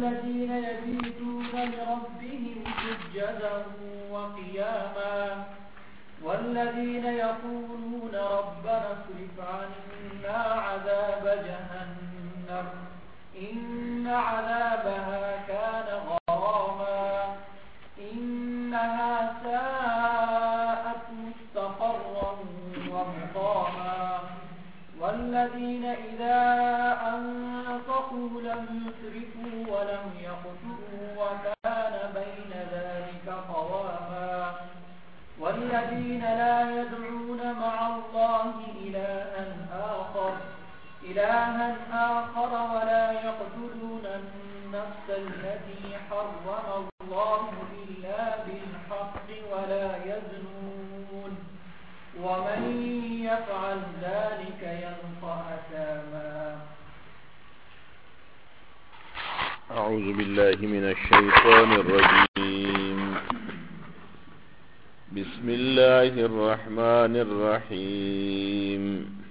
والذين يبيتون لربهم سجدا وقياما والذين يقولون ربنا اصرف عنا عذاب جهنم إن عذابها كان غراما إنها ساءت مستقرا ومقاما والذين إذا أنفقوا لم يسرفوا ولم يقتروا وكان بين ذلك قواما والذين لا يدعون مع الله إلها آخر ولا يقتلون النفس التي حرم الله إلا بالحق ولا يزنون ومن يفعل ذلك يلقى أثاما. أعوذ بالله من الشيطان الرجيم. بسم الله الرحمن الرحيم.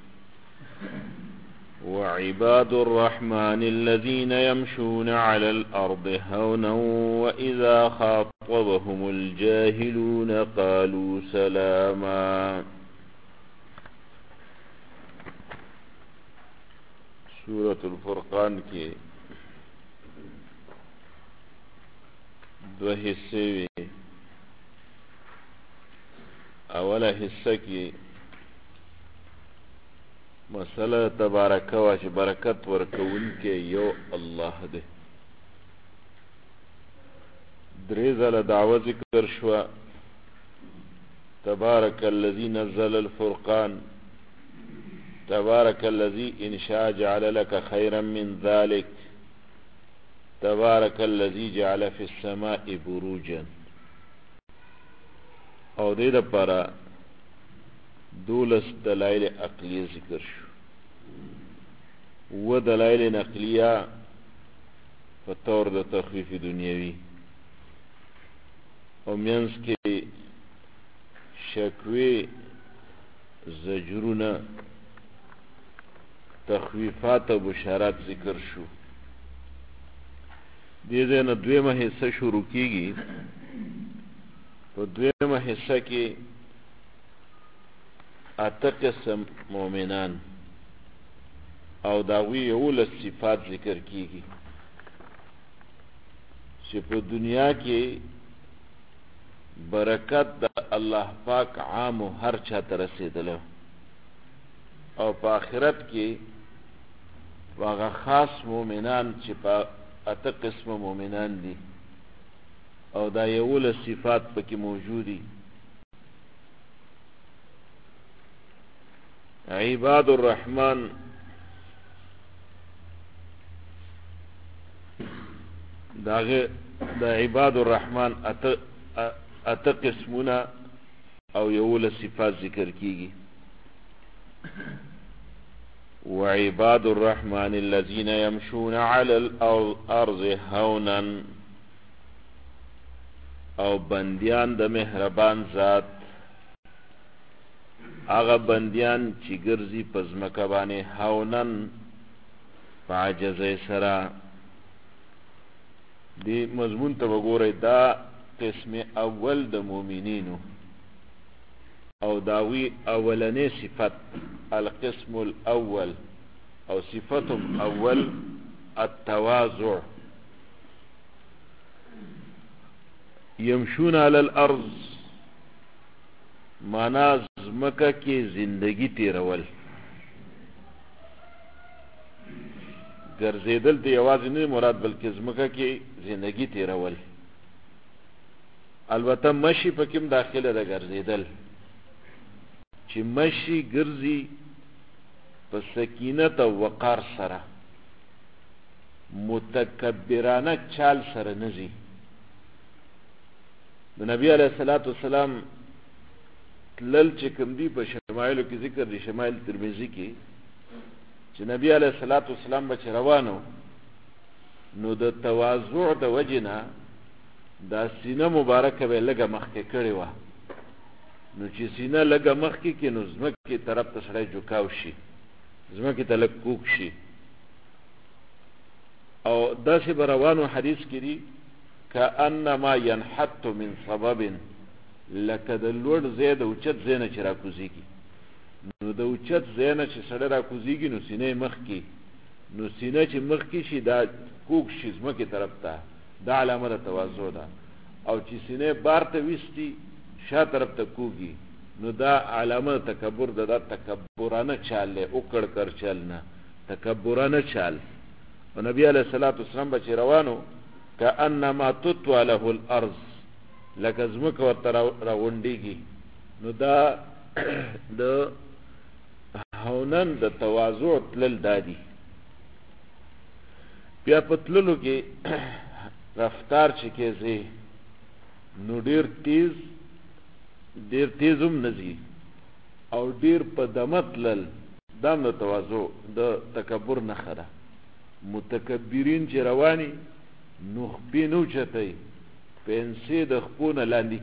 وعباد الرحمن الذين يمشون على الأرض هونا وإذا خاطبهم الجاهلون قالوا سلاما. سورة الفرقان کی دو حصے وی. اولا حصہ کی مسئلہ تبارک و چه برکت ورکون کے یو اللہ دے. دریزل دعوه ذکر شوا تبارک الذی نزل الفرقان تبارک الذی ان شاء جعل لك خيرا من ذلك تبارک الذی جعل في السماء بروجا. او دید پارا دولس دلائل عقلیه ذکر شو و دلائل نقلیه فطور د تخفیف دنیاوی او منس کې شکوی زجرونه تخویفات و بشارات ذکر شو. دیده نه دویمه حصہ شروع کیگی. په دویمه حصہ کې اته قسم مؤمنان او داوی یولس صفات ذکر کیږي چې په دنیا کې برکت د الله پاک عام و هر چا ته رسیدله او په آخرت کې هغه خاص مؤمنان چې په اته قسم مؤمنان دي او دا یولس صفات پکې موجودي. عباد الرحمن دا عباد الرحمن اته قسمونه او یولس صفات ذکر کیږي. وعباد الرحمن الذين يمشون على الارض هونا او بندیان د مهربان ذات هغه بندیان چې ګرځي په ځمکه باندې هونن په عاجزۍ سره. دې مضمون ته وګورئ دا قسم اول د مؤمنینو او داوی اولنې صفت القسم الاول او صفتهم اول التواضع. یمشون علی الارض مانا زمکه کې زندگی تیرول. ګرځیدل د یوازې نه مراد بلکې زمکه کې زندگی تیرول. البته مشي پکې داخله ده ګرځیدل چې مشي ګرځي په سکینت او وقار سره متکبرانه چال سره نزي. د نبی علیه الصلاۃ والسلام تلل چې کوم دی په شمایلو کې ذکر دی شمایل ترمذی کې چې نبی علیه الصلاۃ والسلام به روانو نو د تواضع د وجنه دا سینه مبارکه به لګه مخکې کړې وه نو چې سینه لګه مخکې کې نو زمکې طرف ته سړی جوکاو شي زمکې ته لږ کوږ شي او داسې به روانو حدیث کې دي کأنما ينحت من سبب لکه د لوړ ځای د اوچت ځای نه چې راکوزېږي. نو د اوچت ځای نه چې سړی راکوزېږي نو سینې مخکې، نو سینه چې مخکې شي دا کوږ شي ځمکې طرف ته، دا علامه د تواضع ده. او چې سینې بار ته ویستي شا طرف ته کوږي نو دا علامه تکبر ده. دا تکبرانه چال دی، اوکړ کر چل نه، تکبرانه چال. او نبی علیه الصلاة والسلام به چې روانو کأنما تطوى له الارض، لکه ځمکه ورته راغونډېږي. نو دا د هونن د تواضع تلل دادي. بیا په تللو کې رفتار چې کېږي نو ډېر تیز هم نه ځي او ډېر په دمه تلل دا هم د تواضع د تکبر نښه ده. متکبرین چې رواني نو خپې نه اوچتوي، پنسې د خپو نه لاندې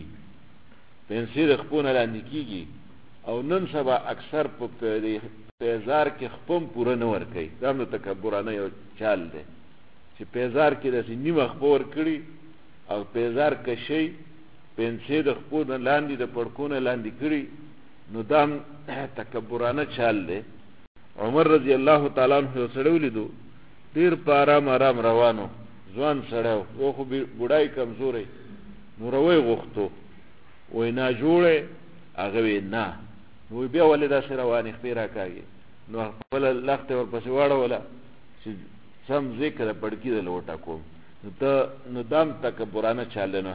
کېږي او نن سبا اکثر په پیزار کې خپم پوره نه ورکوي. دا هم د تکبرانه یو چال دی چې پیزار کې داسې نیمه خپه ورکړي او پیزار کشي، پنسې د خپو نه لاندې د پړکو نه لاندې کړي، نو دا هم تکبرانه چال دی. عمر رضی الله تعالی عنہ یو سړی ولیدو ډېر په آرام روانو، ځوان سړی و، یو خو بوډای کمزوری، نو روی غوښتو، وایي ناجوړی؟ هغه وی نه. نو بیا ولې داسې روانې خپې راکاږي؟ نو خپله لښته ورپسې واړوله چې سم ځای که د پړکي دله وټاکوم. نو دا هم تکبرانه چال دی. نو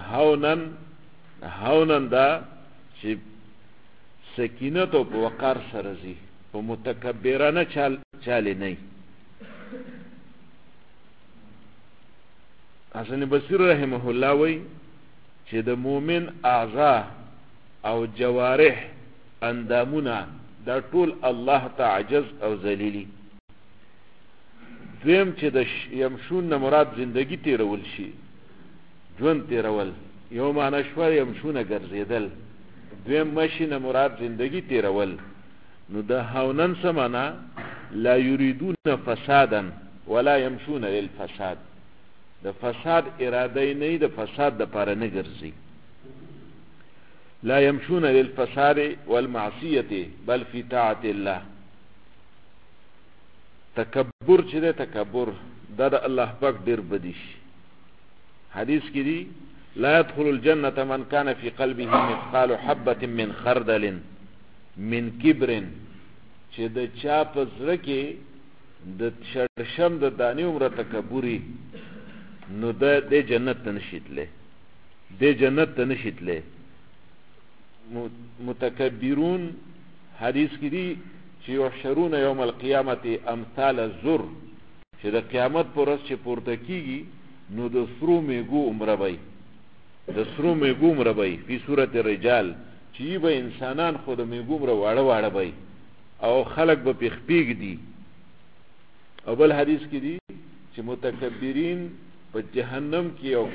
هونن دا چې سکینت او په وقار سره ځي، په متکبرانه چالې نه. حسن بصری رحمه الله وی چې د مؤمن اعضاء او جوارح اندامونه دا ټول الله ته عجز او ذلیلی. دویم چې د یمشون نه مراد زندگی تیرول شي، ژوند تیرول، یو معنی شوه یمشونه ګرځېدل، دویم مشي نه مراد زندگی تیرول. نو د هونن څه معنی؟ لا یریدون فسادا ولا یمشون للفساد، د فساد اراده نه، د فساد د پاره نه ګرځي. لا يمشون للفساد والمعصية بل في طاعة الله. تکبر چې ده، تکبر دا د الله پاک ډېر بدی شي. حدیث کې دی لا يدخل الجنة من كان في قلبه مثقال حبة من خردل من کبر، چې د چا په زړه کې د شړشم د دانې عمره تکبري، نو د جنت ته نشي تللی. متکبرون حدیث کې دي چې یحشرون یوم القیامت امثال الزر، چې د قیامت پر ورځ چې پورته کیږي نو د سرو میږو عمره وي فی صورت الرجال، چې به انسانان خو د میږو عمره واړه وي او خلق به پې خپېږدي. او بل حدیث کې دي چې متکبرین په جهنم کې یو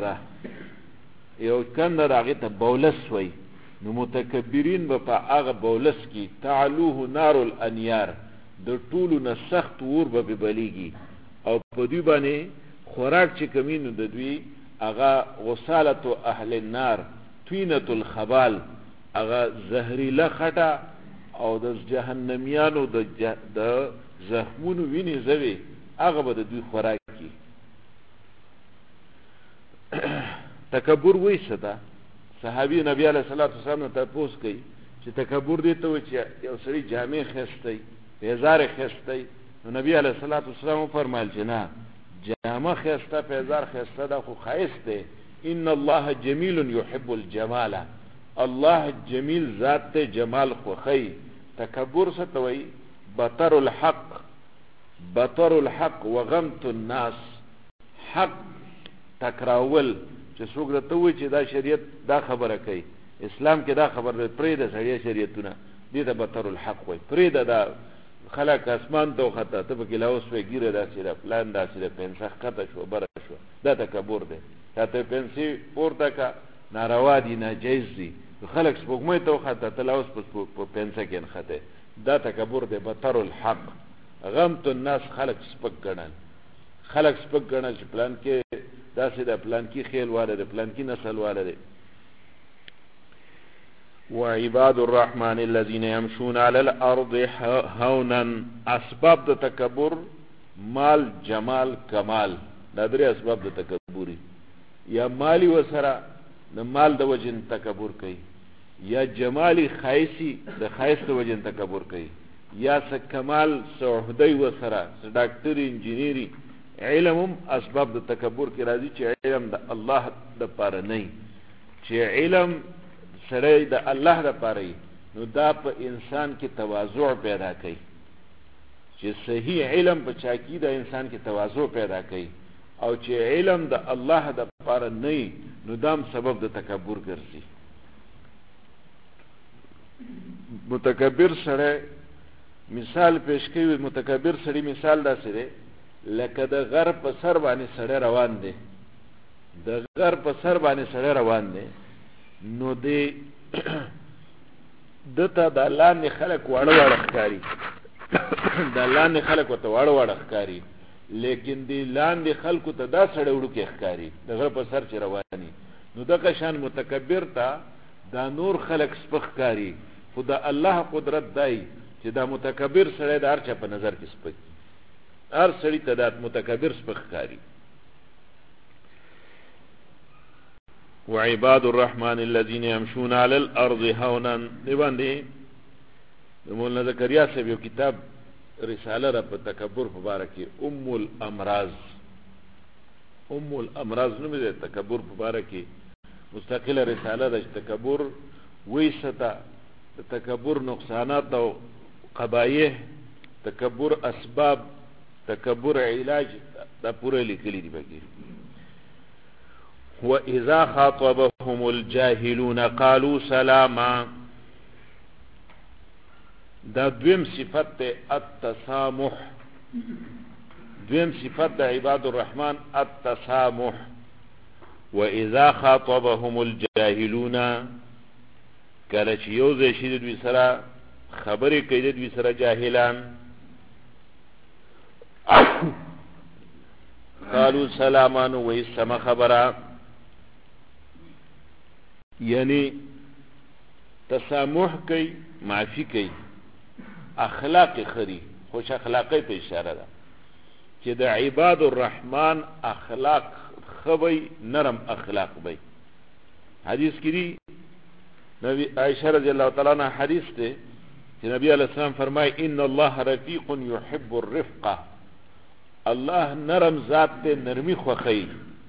کنده هغې ته بولس وي. نو متکبرین به په هغه بولس کې تعلوه نار الانیار، د ټولو نه سخت اور به پې بلیږي او په دوی باندې خوراک چې کمی نو د دوی هغه غسالت اهل النار، طینة الخبال، هغه زهریله خټه او د جهنمیانو د زخمونو وینې زوی، هغه به د دوی خوراک کی. تکبر وایي څه ده؟ صحابي نبی علیه الصلاة والسلام نه تپوس کوي چې تکبر دې ته وایي چې یو سړي جامې خیستی، پیزار خیستی. نو نبی علیه الصلاة والسلام وفرمایل چې نه، جامه خیسته، پیزار خیسته دا خو ښایست دی. ان الله جمیل یحب الجمال، الله جمیل ذات ته جمال خوښوي. تکبر څه ته وایي؟ بطر الحق وغمت الناس، حق تکراول. چې څوک درته وایي چې دا شریعت دا خبره کوي، اسلام کې دا خبر دی، پرېږده سړیه شریعتونه، دې ته بطر الحق وایي. پرېږده دا خلک اسمان ته وخته، ته پکې لاوس وایي ګیره داسې ده، پلان داسې ده، پنسه ښکته شوه بره شوه، دا تکبر دی. تا ته پنسې پورته که ناروا دي، ناجایز دي. خلک سپوږمۍ ته وخته، ته لاوس په پنسه کې نښتې، دا تکبر دی. بطر الحق، غمت الناس، خلک سپک ګڼل، خلق سپک ګڼل چې پلان کې داسې د پلان کې خیل واله د پلان کې نسل واله دی. وعباد الرحمن الذين يمشون على الارض هونا. اسباب د تکبر مال جمال کمال دا درې اسباب د تکبر یا مالی وسره د مال د وجن تکبر کوي یا جمالی خایسی د خایس د وجن تکبر کوي یا س کمال سعودی وسره س ډاکټر انجینری علم اسباب د تکبر کې راځي چې علم د الله د پاره نه چې علم سره د الله د پاره نو دا په انسان کې تواضع پیدا کوي چې صحیح علم په چا کې د انسان کې تواضع پیدا کوي او چې علم د الله د پاره نه نو دام سبب د تکبر ګرځي. متکبر سره مثال پیش کوي. متکبر سره مثال دا سره لکه د غر په سر باندې سره روان دی. د غر په سر باندې سره روان دی نو دی دته د لاندې خلک واړه واړه ښکاري د لاندې خلک ورته واړه واړه ښکاري لیکن دی لاندې خلکو ته دا سړی وړوکی ښکاري د غره په سر چې رواني. نو دغه شان متکبر ته دا نور خلک سپک ښکاري خو د الله قدرت دی چې دا متکبر سړی د هر چا په نظر کې سپک هر سړی ته دا متکبر سپک ښکاري. وعباد الرحمن الذين يمشون على الارض هونا. دی باندې د مولانا زکریا صاحب یو کتاب رساله را په تکبر په باره کې ام الامراض نومې د تکبر په باره کې مستقله رساله ده چې تکبر ویسته د تکبر نقصانات او قبایح تکبر اسباب تکبر علاج دا پوره لیکلي دي پکې. وَإِذَا خَاطَبَهُمُ الْجَاهِلُونَ قَالُوا سَلَامًا. دا دویم صفت ته التسامح. دویم صفت د عباد الرحمن التسامح. وَإِذَا خَاطَبَهُمُ الْجَاهِلُونَ کله چې یو ځای شي د دوی سره خبرې کوي د دوی سره جاهلان قالوا سلاما وی سم خبره یعنی تسامح کوي معافی کوي اخلاق خری خوش اخلاقی ته اشاره ده چې د عباد الرحمن اخلاق خوي نرم اخلاق وي. حدیث کې دی نبی عائشہ رضی اللہ تعالی عنہ حدیث ته چې نبی علیہ السلام فرمای ان الله رفیق يحب الرفقه. الله نرم ذات ته نرمی خوخی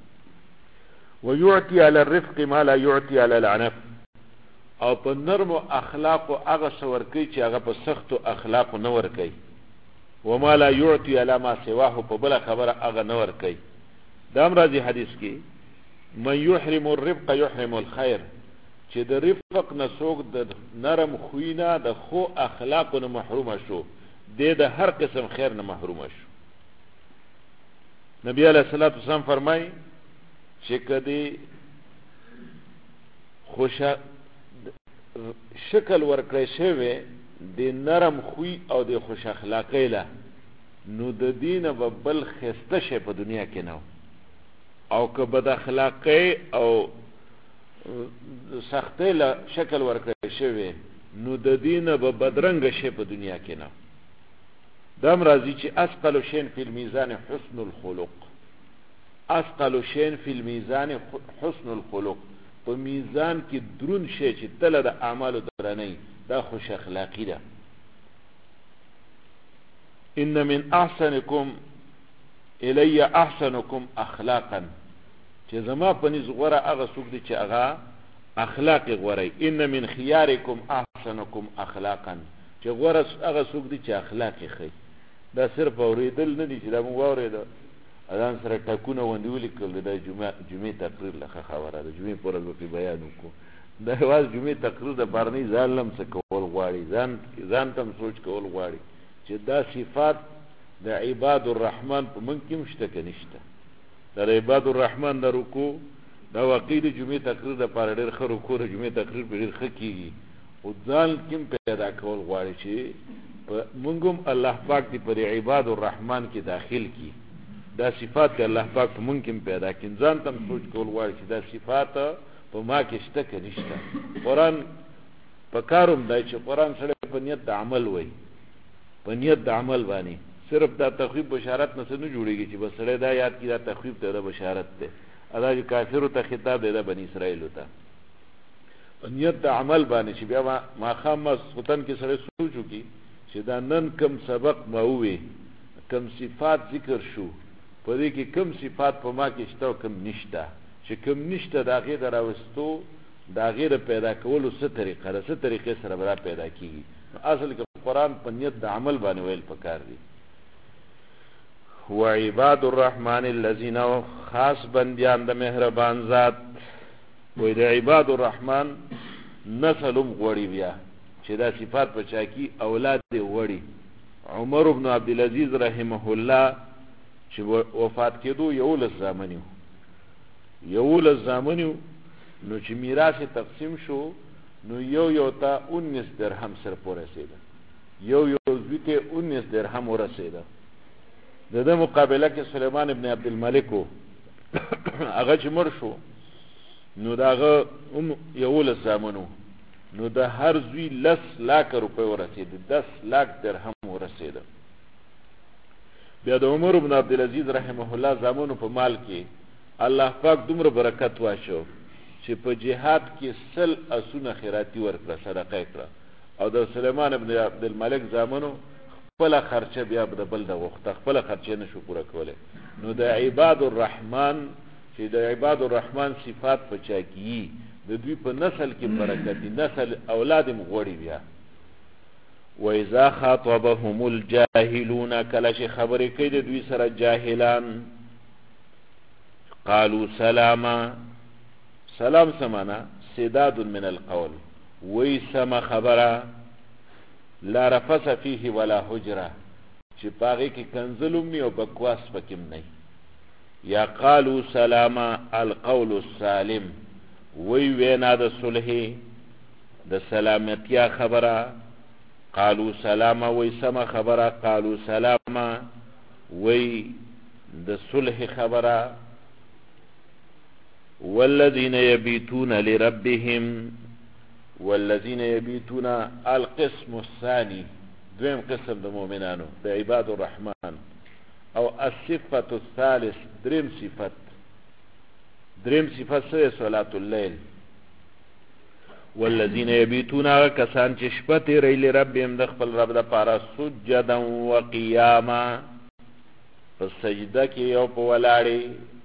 ويعطي على الرفق ما لا يعطي على العنف. او په نرم اخلاق او هغه څور کوي چې هغه په سخت اخلاق نه ور کوي وما لا يعطي على ما سواه په بل خبره هغه نه ور کوي. دا امراضي حدیث کې من يحرم الرفق يحرم الخير چې د رفق نه څوک د نرم خوینه د خو اخلاق نه محروم شو د هر قسم خیر نه محروم شو. نبی علیہ الصلوۃ والسلام فرمای چې کدی خوشا شکل ورکړی شوی د نرم خوی او د خوش اخلاقی له نو د دین په بل خسته شي په دنیا کې نه او که بد اخلاقی او سختي له شکل ورکړی شوی نو د دین په بدرنګ شي په دنیا کې نه. دام راځي چې اسقل شین فی الميزان حسن الخلق. اسقل شین فی الميزان حسن الخلق. په میزان کې درون شي چې تل د اعمالو درنۍ دا خوش اخلاقی ده. ان من احسنکم الی احسنکم اخلاقا چې زما په نس غوره هغه څوک دي چې هغه اخلاق غوره. ان من خيارکم احسنکم اخلاقا چې غوره هغه څوک دي چې اخلاق ښه. دا صرف اوریدل نه دي چې دا مو اوریدل اذان سره ټکونه ونیول کول د جمعې تقریر لخوا خبره ده. جمعې پر ورځ په بیان وکړو دا واز جمعې تقریر د بارني ځان څه کول غواړي ځان تم سوچ کول غواړي چې دا صفات د عباد الرحمن په من کې مشته کې نشته. د عباد الرحمن د رکوع دا واقعي د جمعې تقریر د پاره ډېر ښه رکوع د جمعې تقریر په ډېر ښه کېږي او ځان کې پیدا کول غواړي چې مونږ هم الله پاک دې پر عباد الرحمن کې داخل کی دا صفات الله پاک په ممکن پیدا کړي ځان تم سوچ کول غواړي چې دا صفات په ما کې شته که نشته قرآن په کاروم دی چې قرآن سره په نیت د عمل وای په نیت د عمل باندې صرف دا تخویف بشارت نه نه جوړیږي چې بس سره دا یاد کی دا تخویف ته د بشارت ته ادا چې کافرو ته خطاب دی د بنی اسرائیل ته نیت د عمل باندې چې بیا ما خامس وطن کې سره سوچو کی چې دا نن کم سبق ما وې کم صفات ذکر شو په دې کې کم صفات په ما کې شته او کم نشته چې کم نشته دا غیر راوستو دا غیر پیدا کولو څه طریقه ده څه طریقې سره برا پیدا کیږي اصل کې قرآن په نیت د عمل باندې ویل پکار دي وعباد الرحمن الذين خاص بندیان د مهربان ذات وې د عباد الرحمن نسلم غوړي بیا چې دا صفات په چا کی اولاد دی غوړي عمر بن عبد العزيز رحمه الله چې وفات کېدو یولس زامنیو نو چې میراث تقسیم شو نو یو تا 19 درهم سر پورې رسیده یو زوی 19 درهم ورسیده د مقابله کې سليمان ابن عبد الملک هغه چې مر شو نو داغه یولس زامنو نو د هر زوی 10 لک روپے ورسیده 10 لک درهم ورسیده بیا د عمر بن عبد العزيز رحمه الله زامنو په مال کې الله پاک دومره برکت واچو چې په جهاد کې سل اسونه خیراتی ورکړه صدقه کړه او د سليمان ابن عبد الملک زامنو خپل خرچه بیا د بل د وخت خپل خرچه نشو پوره کوله نو د عباد الرحمن چې د عباد الرحمن صفات په چا کې د دوی په نسل کې برکت دي نسل اولاد مغوړي بیا وَإِذَا خَاطَبَهُمُ الْجَاهِلُونَ کله چې خبرې کوي د دوی سره جاهلان قالوا سلاما سلام سمانا سداد من القول وی سم خبره لا رفس فيه ولا حجره چې پاغي کې کنزلوم نی او بکواس پکیم نه یا قالوا سلاما القول السالم وی وینا د صلح د سلامتیا خبره قالوا سلاما وی سم خبره قالوا سلاما وی د صلح خبره والذين يبيتون لربهم والذين يبيتون القسم الثاني دویم قسم د مؤمنانو د عباد الرحمن او الصفه الثالث دریم صفت سره صلاه الليل والذين يبيتون کسان چې شپه تیرې لربهم د خپل رب د پاره سجدا وقياما په سجده کې او په ولاړې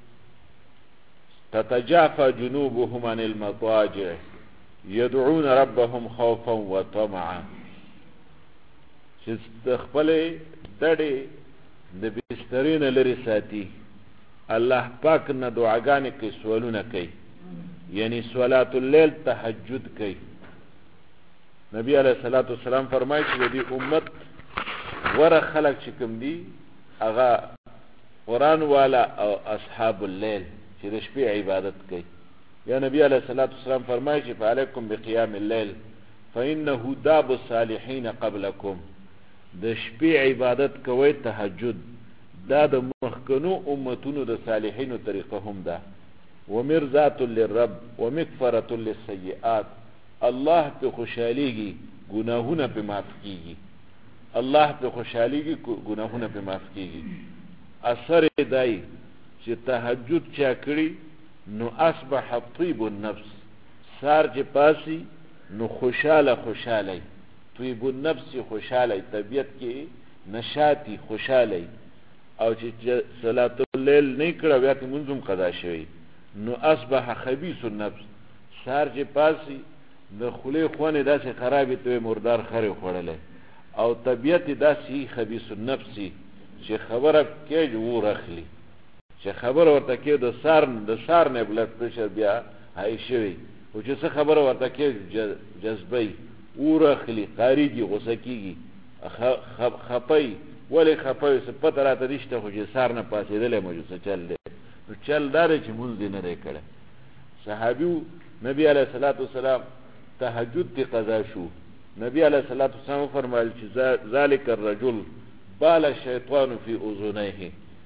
تتجافى جنوبهم عن المضاجع يدعون ربهم خوفا وطمعا چې خپل دړې د بسترین لري ساتي الله پاک نه دعاګانې کوي سوالونه کوي یعنی صلات الليل تهجد کوي نبی علیہ الصلوۃ والسلام فرمایي چې دې امت ور خلق چې کوم دي هغه قرآن والا او اصحاب الليل چې د شپې عبادت کوي یا نبی علیہ الصلوۃ والسلام فرمایي چې فعلیکم بقیام الليل فانه داب الصالحین قبلکم د شپې عبادت کوي تهجد دا د مخکنو امتونو د صالحینو طریقه هم ده ومرزات للرب ومغفرة للسیئات الله په خوشاليږي ګناهونه په معاف کیږي الله په خوشاليږي ګناهونه په معاف کیږي اثر دای چې تهجد چا کړی نو اصبح طيب النفس سار چې پاسي نو خوشاله طيب النفس خوشاله طبيعت کې نشاطي خوشاله او چې صلات الليل نه کړو بیا ته منظم قضا شوی نو اصبح خبيث النفس سار چې پاسي د خلی خونه داسې خرابې ته مردار خره خوړلې او طبيعت داسې خبيث النفس چې خبره کې ورخلی چې خبر ورته کې د سار نه بلډ پريشر بیا هاي شوی او چې څه خبر ورته کې جذبي ورخلی خارجي غوسه کیږي خپي ولی خپي سپته راته رښته خو چې سار نه پاسېدلې موجوده چل دی نو چل دار چې مونږ دینه لري کړه صحابي نبی عليه الصلاه والسلام تهجد تی قضا شو نبی عليه الصلاه والسلام فرمایل چې ذالک الرجل بال الشیطان فی اذنیه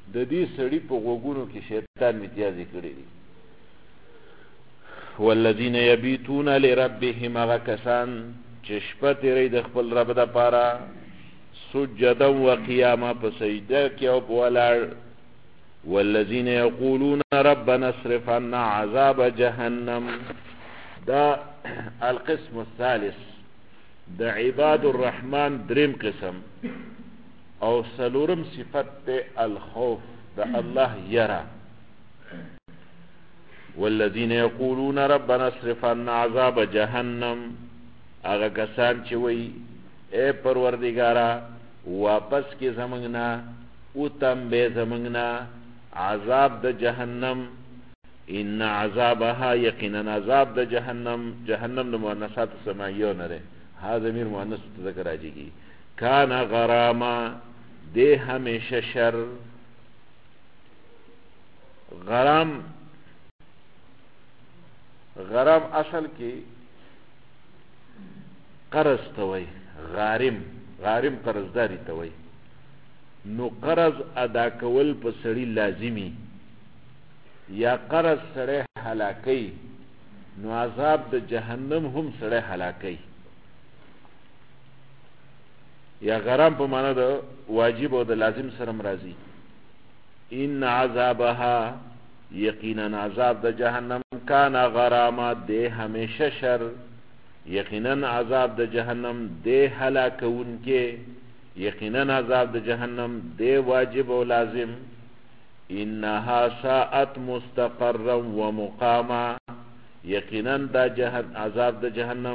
د دې سړي په غوږونو کې شیطان متیازې کړی دي. والذین یبیتون لربهم، هغه کسان چې شپه تیری د خپل رب دپاره سجدا و قیاما، په سجده کې او په ولاړ. والذین یقولون ربنا اصرف عنا عذاب جهنم، دا القسم الثالث د عباد الرحمن دریم قسم او سلورم صفت ته الخوف د الله یرا. والذین یقولون ربنا اصرف عنا عذاب جهنم، هغه کسان چې وی اے پروردگارا واپس کې زمنګ نه او تم به زمنګ نه عذاب د جهنم. ان عذابها، یقینا عذاب د جهنم، جهنم د مؤنثات سمایو نه ده، ها ضمیر مؤنث ذکر راځي. کان غراما، ده همیشه شر. غرام اصل کې قرض ته وای، غارم قرضداري ته وای. نو قرض ادا کول په سړی لازمی، یا قرض سړی هلاکی، نو عذاب د جهنم هم سړی هلاکی. یا غرام په معنا د واجب او د لازم سره مرضی. ان عذابها، یقینا عذاب د جهنم، کان غراما، ده همیشه شر. یقینا عذاب د جهنم ده هلاکون کې، یقینا عذاب د جهنم ده واجب او لازم. انها ساعت مستقرا و مقاما، یقینا دا عذاب د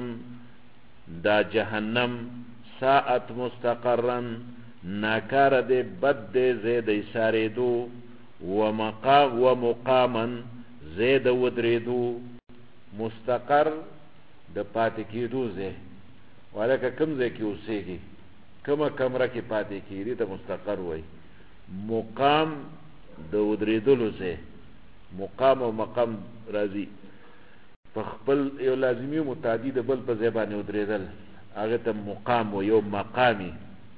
جهنم ساعت مستقرا، ناکار ده، بد ده، زید ایساریدو، و مقاما، زید ودریدو. مستقر د پاتې کېدو ځای، ولکه کوم ځای کې اوسېږي، کومه کمره کې پاتې کېږي ته مستقر وایي. مقام د ودریدلو ځای، مقام او مقام راځي په خپل یو لازمي متعدي د بل په ځای باندې ودریدل، هغه ته مقام و یو مقامي.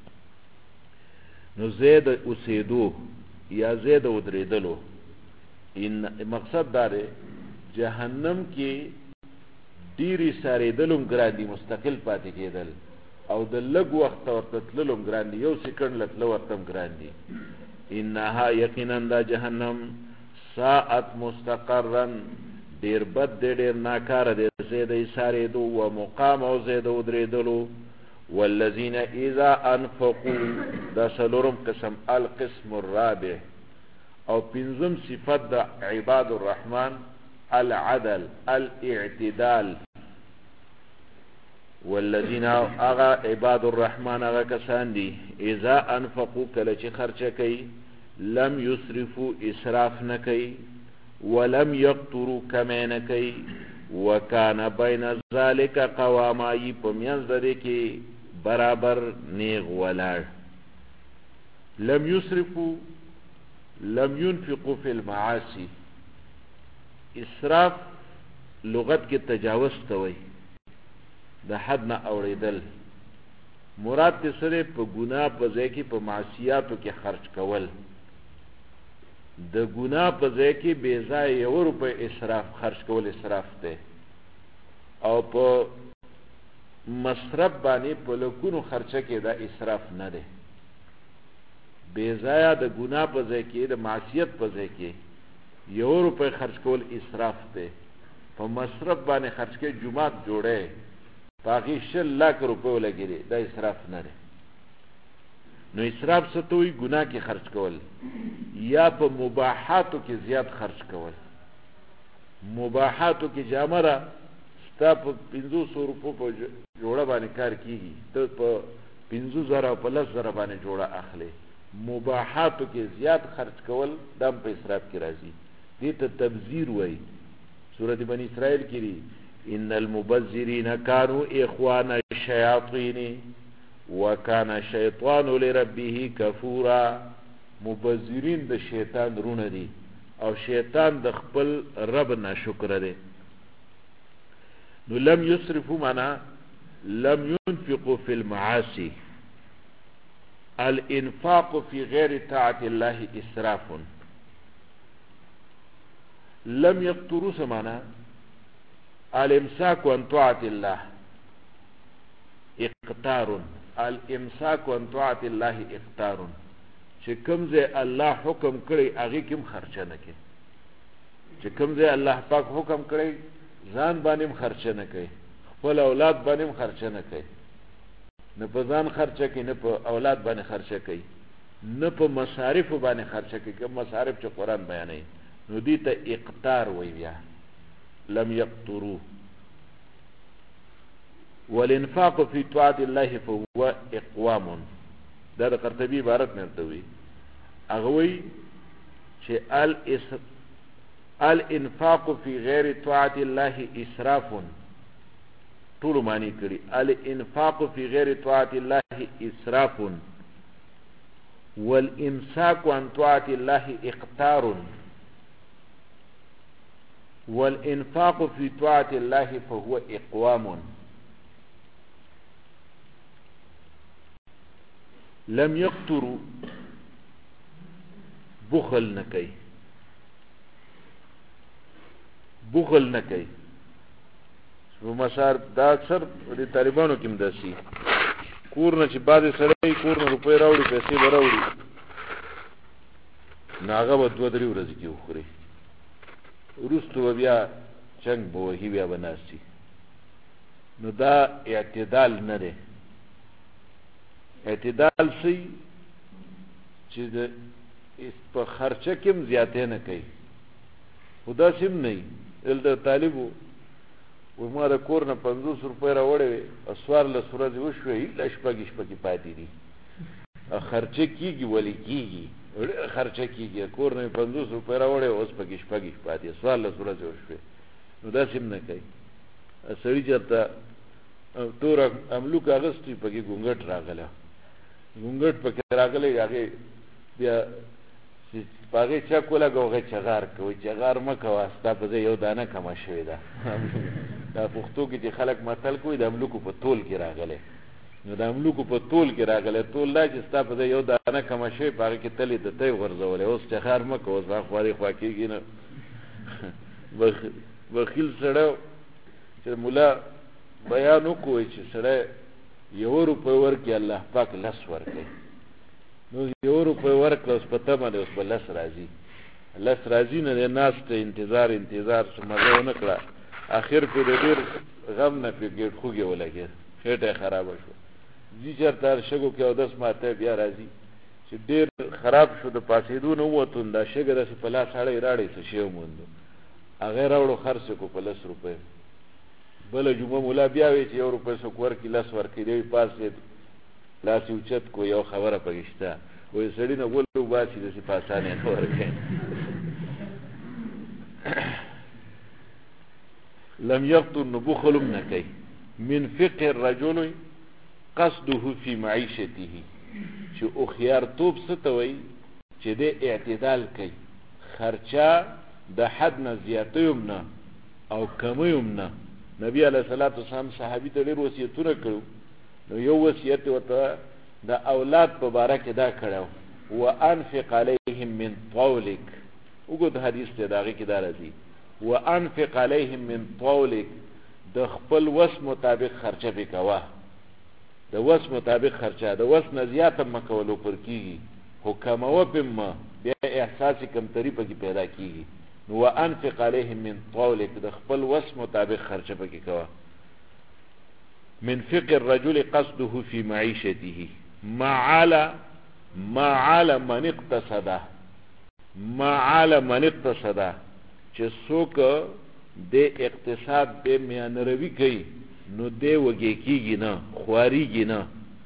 نو ځای د اوسېدو یا ځای د ودریدلو. مقصد دا دی جهنم کې ډیری ساریدلم ګران دي، مستقل پاتې کېدل، او د لږ وخت ورته تللم ګران دي، یو سیکنډ له تله ورته هم ګران دي. انها، یقینا دا جهنم ساعت مستقرا، ډیر بد دی، ډیر ناکاره دی، زید ایساریدو و مقام او زید ودریدلو. والذین اذا انفقوا، دا سلورم قسم القسم الرابع او پنځم صفت د عباد الرحمن العدل الاعتدال. والذین، اغا عباد الرحمن اغا کسان دی اذا انفقوا، کله چې خرچه کوي، لم یسرفوا، اسراف نه کوي، ولم یقتروا، کمی نه کوي، وکان بین ذلک قواما، یی په میانځ د دې کې برابر نیغ ولاړ. لم یسرفوا، لم ينفقوا فی المعاصی. اسراف لغت کې تجاوز ته وایي، د حد نه اوړېدل. مراد دې سره په ګناه په ځای کې په معصیاتو کې خرج کول. د ګناه په ځای کې بې ځایه یو روپۍ اسراف خرج کول اسراف دی، او په مصرف باندې په لکونو خرچه کې دا اسراف نه دی. بې ځایه د ګناه په ځای کې، د معصیت په ځای کې یو روپۍ خرج کول اسراف دی. په مصرف باندې خرج کې جومات جوړی، په هغې 20 لک روپۍ ولګېدې، دا اسراف نه دی. نو اسراف څه ته وایي؟ ګناه کې خرج کول، یا په مباحاتو کې زیات خرج کول. مباحاتو کې جامه ده، ستا په 500 روپو په جوړه باندې کار کېږي، ته په 50,000 او په 10,000 باندې جوړه اخلي. مباحاتو کې زیات خرج کول دا په اسراف کې راځي، دې ته تبذیر وایي. سورۃ بنی اسرائیل کې دی ان المبذرین کانوا اخوان الشیاطین وکان الشیطان لربه کفورا. مبذرین د شیطان رونه دي، او شیطان د خپل رب ناشکر دی. نو لم یسرفوا معنا لم ينفقوا فی المعاصی، الانفاق في غیر طاعت الله اسراف. لم يقتروا سمانا الامساك عن طاعت الله اقتار. الامساک عن طاعت الله اقتار، چې کوم ځای الله حکم کړی هغه کې خرچه نه کوي، چې کوم ځای الله پاک حکم کړی ځان باندې خرچه نه کوي، خپل اولاد باندې خرچه نه کوي، نه په ځان خرچه کوي، نه په اولاد باندې خرچه کوي، نه په مصارف باندې خرچه کوي. کوم مصارف چې قرآن بیانوي نو دې ته اقتار وایي. بیا لم یقتروا. والانفاق في طاعت الله فهو اقوام. دا د قرطبي عبارت نه کوي، هغه وایي چې الانفاق في غیر طاعت الله اسراف. ټول معنی کړي الانفاق في غیر طاعت الله اسراف والامساك عن طاعت الله اقتار والانفاق في طاعت الله فهو اقوام. لم يقتروا بخل نکي، بخل نکي. ومسار دا اکثر د طالبانو کې مداسي کور نه چې بعد سره کور نه روپې راوړي، پیسې وراوړي، ناغه به 2-3 ورځې کې وخوري، وروسته بیا چنګ به وهي، بیا به ناستي. نو دا اعتدال نه دی. اعتدال سی چې د په خرچه کې هم زیاتې نه کوي، خدا سیم نه وي. دلته طالبو و ما د کور نه 50 روپۍ راوړې وې، 14 ورځې وشوې، لا شپږ پاتې دي. خرچه کېږي ولې کېږي، خرچه کېږي. کور نه 50 روپۍ راوړې، اوس پکې شپږ پاتې، 14 ورځې وشوې. نو دا سیم نه کوي. سړي چېرته تور املوک اغوستی، پکې ګونګټ راغلی، ګونګټ پکې راغلی، هغې بیا په هغې چک ولګو، هغې چغار کوي. چغار مه کوه، ستا په ځای یو دانه کمه شوې ده. دا پښتو کې چې خلک متل کوي د املوکو په تول کې راغلی. نو د املوکو په تول کې راغلی، تول دا چې ستا په ځای یو دانه کمه شوې، په هغې کې تلې ته تی غورځولی. اوس چغار مه کوه، اوس به خوا دې خوا کېږي نه. بخیل سړی چې مولا بیان وکوي چې سړی 1 روپۍ ورکړي، الله پاک 10 ورکوي. نو 1 روپۍ ورکړه، اوس په تمه دی، اوس به 10 راځي. 10 راځي نه دی، ناست انتظار څه مزه ونه کړه. اخر پې د ډېر غم نه پې ګېډ خوږې ولګېد، خېټه یې خرابه شوه. ځي چېرته شګو کې 10 ماته بیا راځي چې ډېر خراب شو، د پاسېدو نه ووتو، دا شګه داسې په لاس اړی راړی، څه شی وموندو، هغې راوړو خرڅ کړو په 10 روپۍ. بله جمعه مولا بیا وی چې 1 روپۍ څوک ورکړي، 10 ورکړي. دی پاسېد، لاس یې اوچت کو، یو خبره پکې شته، وایي سړي نه ګل وباسي، داسې په اسانۍ نه ورکوي. لم یقتر، نو بخل هم نه کوي. من فقه الرجل قصده فی معیشته، چې هوښیارتوب څه ته وایي چې دی اعتدال کوي، خرچه د حد نه زیاتی هم نه او کمی هم نه. نبی علیه الصلاة والسلام صحابي ته ډېر وصیتونه کړو، نو یو وصیت یې ورته د اولاد په باره کې دا کړی و، وانفق علیهم من طولک. وګورئ حدیث دی، د هغې کې دا راځي وانفق علیهم من طولک، د خپل وس مطابق خرچه پې کوه، د وس مطابق خرچه، د وس نه زیاته مه کولو پر کېږي، خو کموه پې مه، بیا احساس کمتري پکې پیدا کېږي. نو وانفق علیهم من طولک، د خپل وس مطابق خرچه پکې کوه. من فقه الرجل قصده في معيشته ما على من اقتصده، ما على من اقتصده، چې څوک د اقتصاد به میانروي کوي، نو دی وږی کېږي نه، خواریږي نه.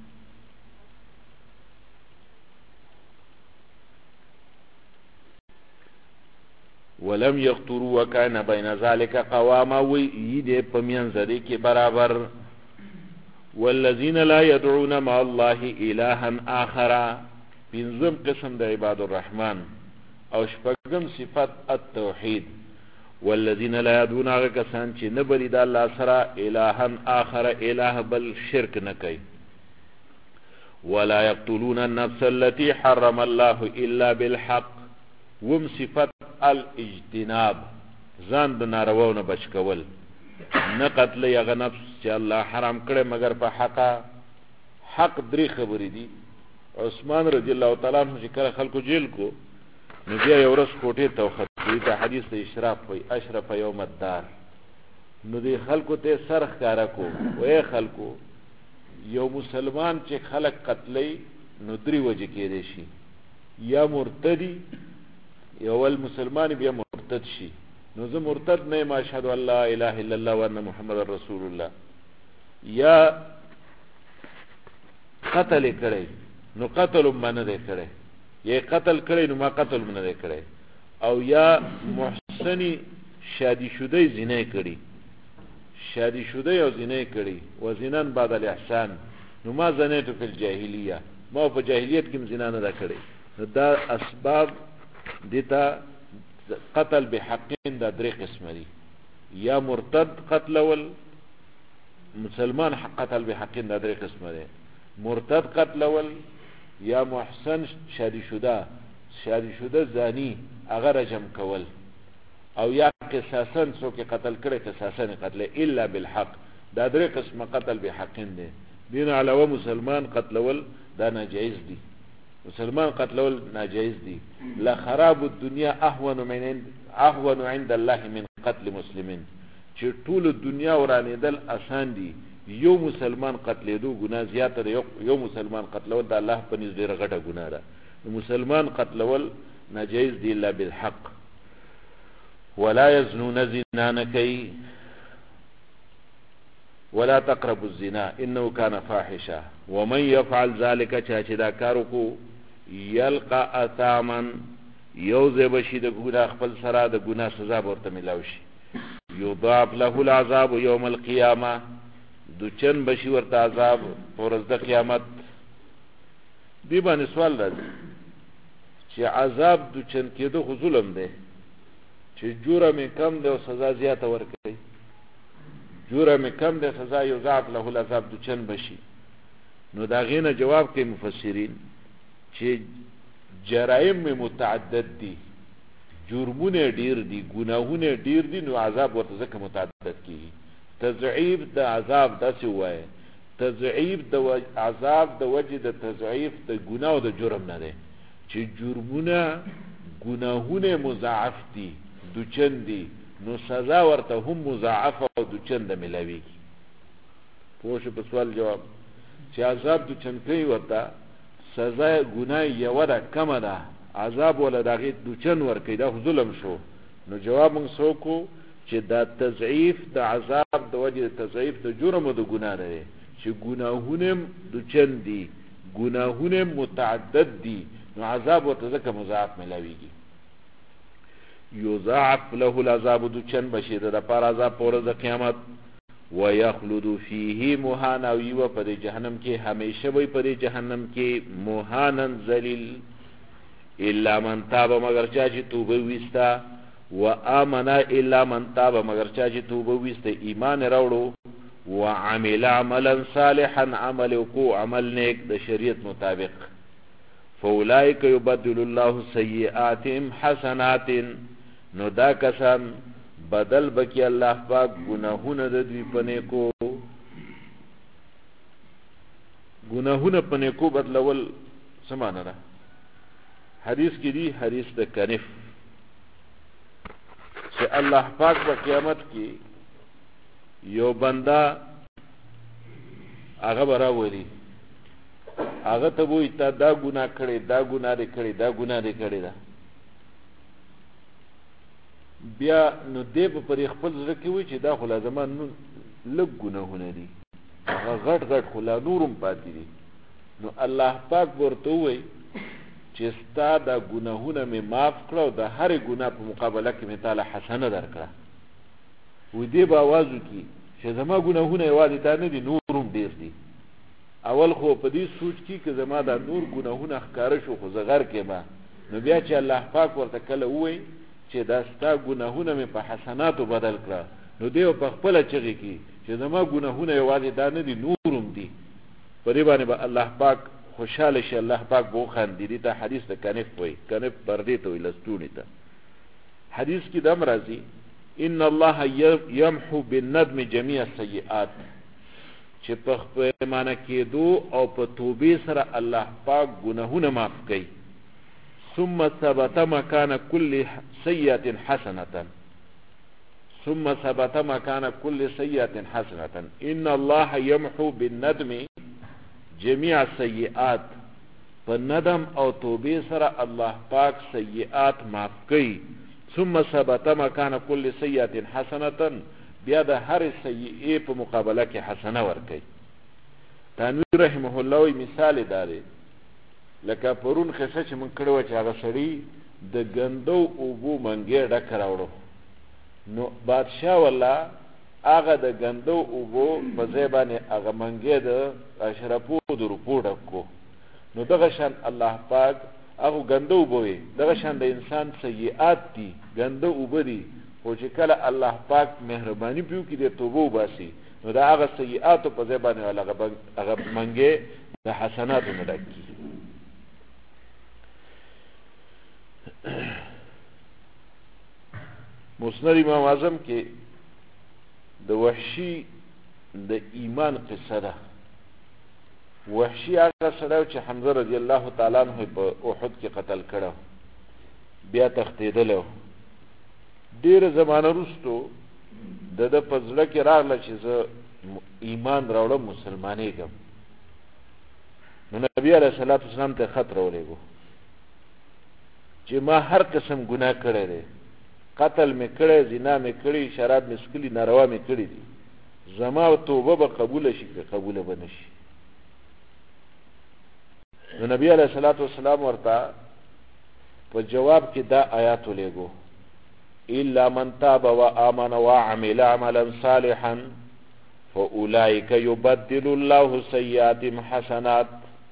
ولم يقتروا وكان بين ذلك قواما، وی دې په منځ دې کې برابر. والذین لا يدعون مع الله الها آخر، پنځم قسم د عباد الرحمن، او شپږم صفت التوحید. والذین لا يدعون، هغه کسان چې نه بلي د الله سره الها آخر، اله بل شرک نه کوي. ولا يقتلون النفس التي حرم الله الا بالحق. وم صفت الاجتناب، ځان د نارواونه بچ کول، نه قتل هغه نفس چې الله حرام کړی مگر په حقه. حق درې خبرې دي. عثمان رضی الله تعالی عنہ چې کله خلکو جیل کو نو بیا یو ورځ کوټې ته وختلی، ته حدیث د اشراف وی اشرف یوم الدار. نو دی خلکو ته سر ښکاره کو، وی خلکو یو مسلمان چې خلق قتلی نو درې وجې کېدی شي، یا مرتدی، یول مسلمان بیا مرتد شي. نو زه مرتد نه یم، اشهد ان لا اله الا الله وان محمد رسول الله. یا قتل کړي نو قتل هم نه دی کړی، یا قتل کړي نو ما قتل هم نه دی کړی. او یا محسنی شادی شده زینه کړي، شادی شده او زینه کړي، و زینان بعد الاحسان، نو ما زنیتو فی الجاهلیه، ما په جاهلیت کې زنا نه دا کړی. دا اسباب دیتا قتل بحقین دا درې قسم دي، یا مرتد قتلول، مسلمان قتل بحقین دا درې قسم دي، مرتد قتلول، یا محسن شادی شده زانی اگر رجم کول، او یا قصاصا سو کې قتل کړي قصاصا قتل الا بالحق. دا درې قسم قتل بحقین دي. دین علاوه مسلمان قتلول دا ناجائز دي، مسلمان قتلول ناجائز دي. لا خراب الدنيا اهون عند الله من قتل مسلمين. چې ټول دنیا ورانیدل آسان دي، یو مسلمان قتلیدو ګناه زیاته ده. یو مسلمان قتلول د الله په نزد ډیره غټه ګناه ده. مسلمان قتلول ناجائز دي الا بالحق. ولا يزنون زنا نکي ولا تقربوا الزنا انه كان فاحشا ومن يفعل ذلك چاچ دا کارو يلقى اثاما يوزه بشي د ګناه خپل سره د ګناه سزا ورته ملاوي، يضاعف له العذاب يوم القيامه، دوچن بشي ورته عذاب ورځ د قیامت. دی باندې سوال راځي چې عذاب دوچن کېدو خو ظلم دی، چې جرم کم دی او سزا زیاته ورکړي، جرم کم دی سزا یضاعف له العذاب دوچن بشي. نو دا غینه جواب کوي مفسرین چې جرایم متعدد دي، جرمونه ډیر دي، ګناهونه ډیر دي، نو عذاب ورته ځکه متعدد کیږي. تضعیف د عذاب داسې وایي، تضعیف د عذاب د وجه د تضعیف د ګناه او د جرم نه دی، چې جرمونه ګناهونه مضاعف دي، دوچن دي، نو سزا ورته هم مضاعفه او دوچن د ملاویږي. پوه شو په سوال جواب؟ چې عذاب دوچن کوي ورته سزا ګناه یوه ده کمه ده، عذاب ولا دغه دوچن ورکوي، دا ظلم شو. نو جواب موږ سوکو چې دا تضعیف د عذاب د وجه تضعیف د جرم او د ګناه دی، چې ګناهونه دوچن دي، ګناهونه متعدد دي، نو عذاب ورته ځکه مضاعف ملاویږي. یضاعف له العذاب دوچن بشي د پر عذاب پر د قیامت. ويخلد فيه مهانا، ويو پر جهنم کې همیشه وي، پر جهنم کې مهانن ذلیل. الا من تاب، مگر چا چې توبه وستا، وآمن الا من تاب، مگر چا چې توبه وستا ایمان راوړو، وعمل عملا صالحا، عمل کو عمل نیک د شریعت مطابق. فاولئک یبدل الله سیئاتهم حسنات، نو دا کسان بدل بکی الله پاک گناهونه د دوی په نیکو، گناهونه په نیکو بدلول سمانه ده. حدیث کې دی، حدیث د کنف، چې الله پاک په قیامت کې یو بنده هغه براولي، هغه ته وایي تا دا ګناه کړی، دا ګناه دې کړی، دا ګناه دې کړی ده. بیا نو دی په پر خپل زړه کې وایي چې دا خو لازمان لږ ګناهونه دي، هغه غټ غټ خو لا نورم پاتې دي. نو الله پاک ورته وایي چې ستا دا ګناهونه مې معاف کړه او د هرې ګناه په مقابله کې مې تعالی حسنه درکړه. وی دی به آواز وکړي چې زما ګناهونه یوازې دا نه دي، نورم ډېر دي. اول خو په دې سوچ کې که زما دا نور ګناهونه ښکاره شو خو زه غر کېمه. نو بیا چې الله پاک ورته کله ووایي چې دا ستا ګناهونه مې په حسناتو بدل کړه، نو دی په خپله چغې کې چې زما ګناهونه یوازې دا نه دي، نورم دي. په دې باندې به الله پاک خوشحاله شي الله پاک بو خاندي دي ته حدیث د کنف وای کنف پردې ته وی لستونی ته حدیث کې دم راځي ان الله يمحو بالندم جميع السيئات چې په پیمانه کېدو او په توبې سره الله پاک ګناهونه معاف کوي ثم ثبت مكان كل سيئة حسنة ثم ثبت مكان كل سيئة حسنة ان الله يمحو بالندم جميع السيئات فالندم او توبې سره الله پاک سيئات معاف کوي ثم ثبت مكان كل سيئة حسنة بیا د هر سیئه په مقابله کې حسنه ورکړي تنویر رحمه الله وی مثال داري لکه پرون خصه چې من کړو چې هغه سړی د ګندو او بو منګې ډک راوړو نو بادشاہ ولا هغه د ګندو او بو په ځای باندې هغه منګې د اشرفو د روپو ډکو نو دغه شان الله پاک هغه ګندو بوي دغه شان د انسان سیئات دي ګندو او بدی خو چې کله الله پاک مهرباني پیو کې د توبه وباسي نو دا هغه سیئات په ځای باندې هغه منګې د حسناتو نه ډکي مسند امام اعظم کې د وحشي د ایمان قصه ده وحشي هغه سړی چې حمزه رضی الله تعالی عنہ په احد کې قتل کړو بیا تښتېدلی ډېره زمانه وروستو د ده په زړه کې راغله چې زه ایمان راوړم مسلمانېږم نو نبي علیه الصلاة والسلام ته خط راولېږو چې ما هر قسم ګناه کړی دی قتل مې کړی زنا مې کړی شراب مې څښلي ناروا مې کړي دي زما توبه به قبوله شي که قبوله به نه شي نو نبي علیه الصلاة والسلام ورته په جواب کې دا آیات ولېږو إلا من تاب وآمن وعمل عملا صالحا فأولئك يبدل الله سيئاتهم حسنات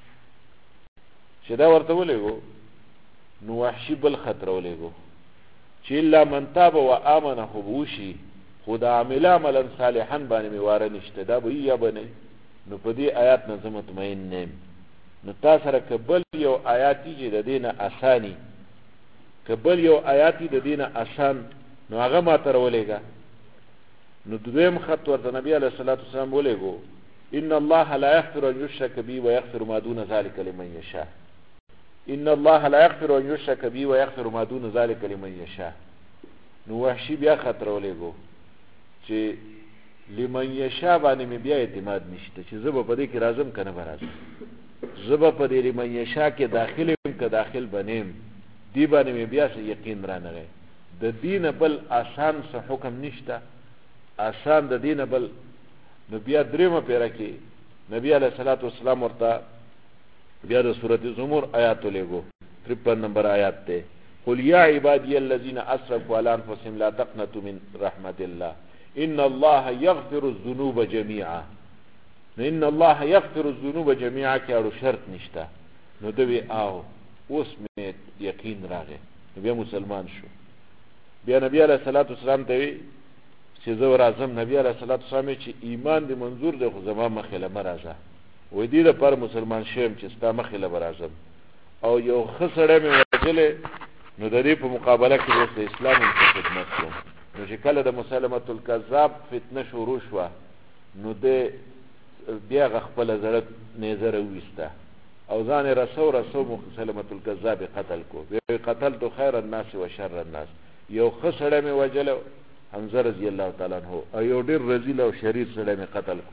چې دا ورته ولېږو نو وحشي بل خط راولېږو چې إلا من تاب وآمن خو به وشي خو د عمل عملا صالحا باندې مې واره نشته دا به یا به نه نو په دې آیات نه زه مطمئن نه یم نو تا سره که بل یو آیات چې د دې نه اساني کبل یو آیاتی د دینه آسان نو هغه ما ته راولېږه نو دویم خط ورته نبی علیه الصلاة والسلام ولېږو ان الله لا يغفر ان يشرك به ويغفر ما دون ذلك لمن يشاء ان الله لا يغفر ان يشرك به ويغفر ما دون ذلك لمن يشاء نو وحشي بیا خط راولېږو چې لمن يشاء باندې مې بیا اعتماد نشته چې زه به په دې کې راځم که نه به راځم زه به په دې لمن يشاء کې داخل یم که داخل بنیم دی باندې مې بیا څه یقین رانغی د دین بل آسان څه حکم نشته آسان د دین بل نو بیا درېمه پیره کې نبی علیه الصلاة والسلام ورته بیا د سورۃ زمر آیات ولېږو 53 نمبر آیات دی قل یا عبادی الذین اسرفوا علی انفسهم لا تقنطوا من رحمت الله ان الله یغفر الذنوب جميعا نو ان الله یغفر الذنوب جميعا کې اړو شرط نشته نو دوی آو اوس مې یقین راغی بیا مسلمان شو بیا نبی علیه الصلاة والسلام ته وی چې زه راځم نبی علیه الصلاة والسلام چې ایمان دې منظور دی خو زما مخې له مه راځه وایي دې لپاره مسلمان شویم چې ستا مخې له به راځم او یو ښه سړی مې وژلی نو د دې په مقابله کې اوس د اسلام هم ښه خدمت کوم نو چې کله د مسلمة الکذاب فتنه شروع شوه نو دی بیا هغه خپله زړه نیزه راوویسته او ځان یې رسو مسلمة الکذاب قتل کو بیا قتلت خیر الناس و شر الناس یو ښه سړی مې وژلی حمزه رضی الله تعالی عنہ او یو ډېر رذیل او شریر سړی مې قتل کو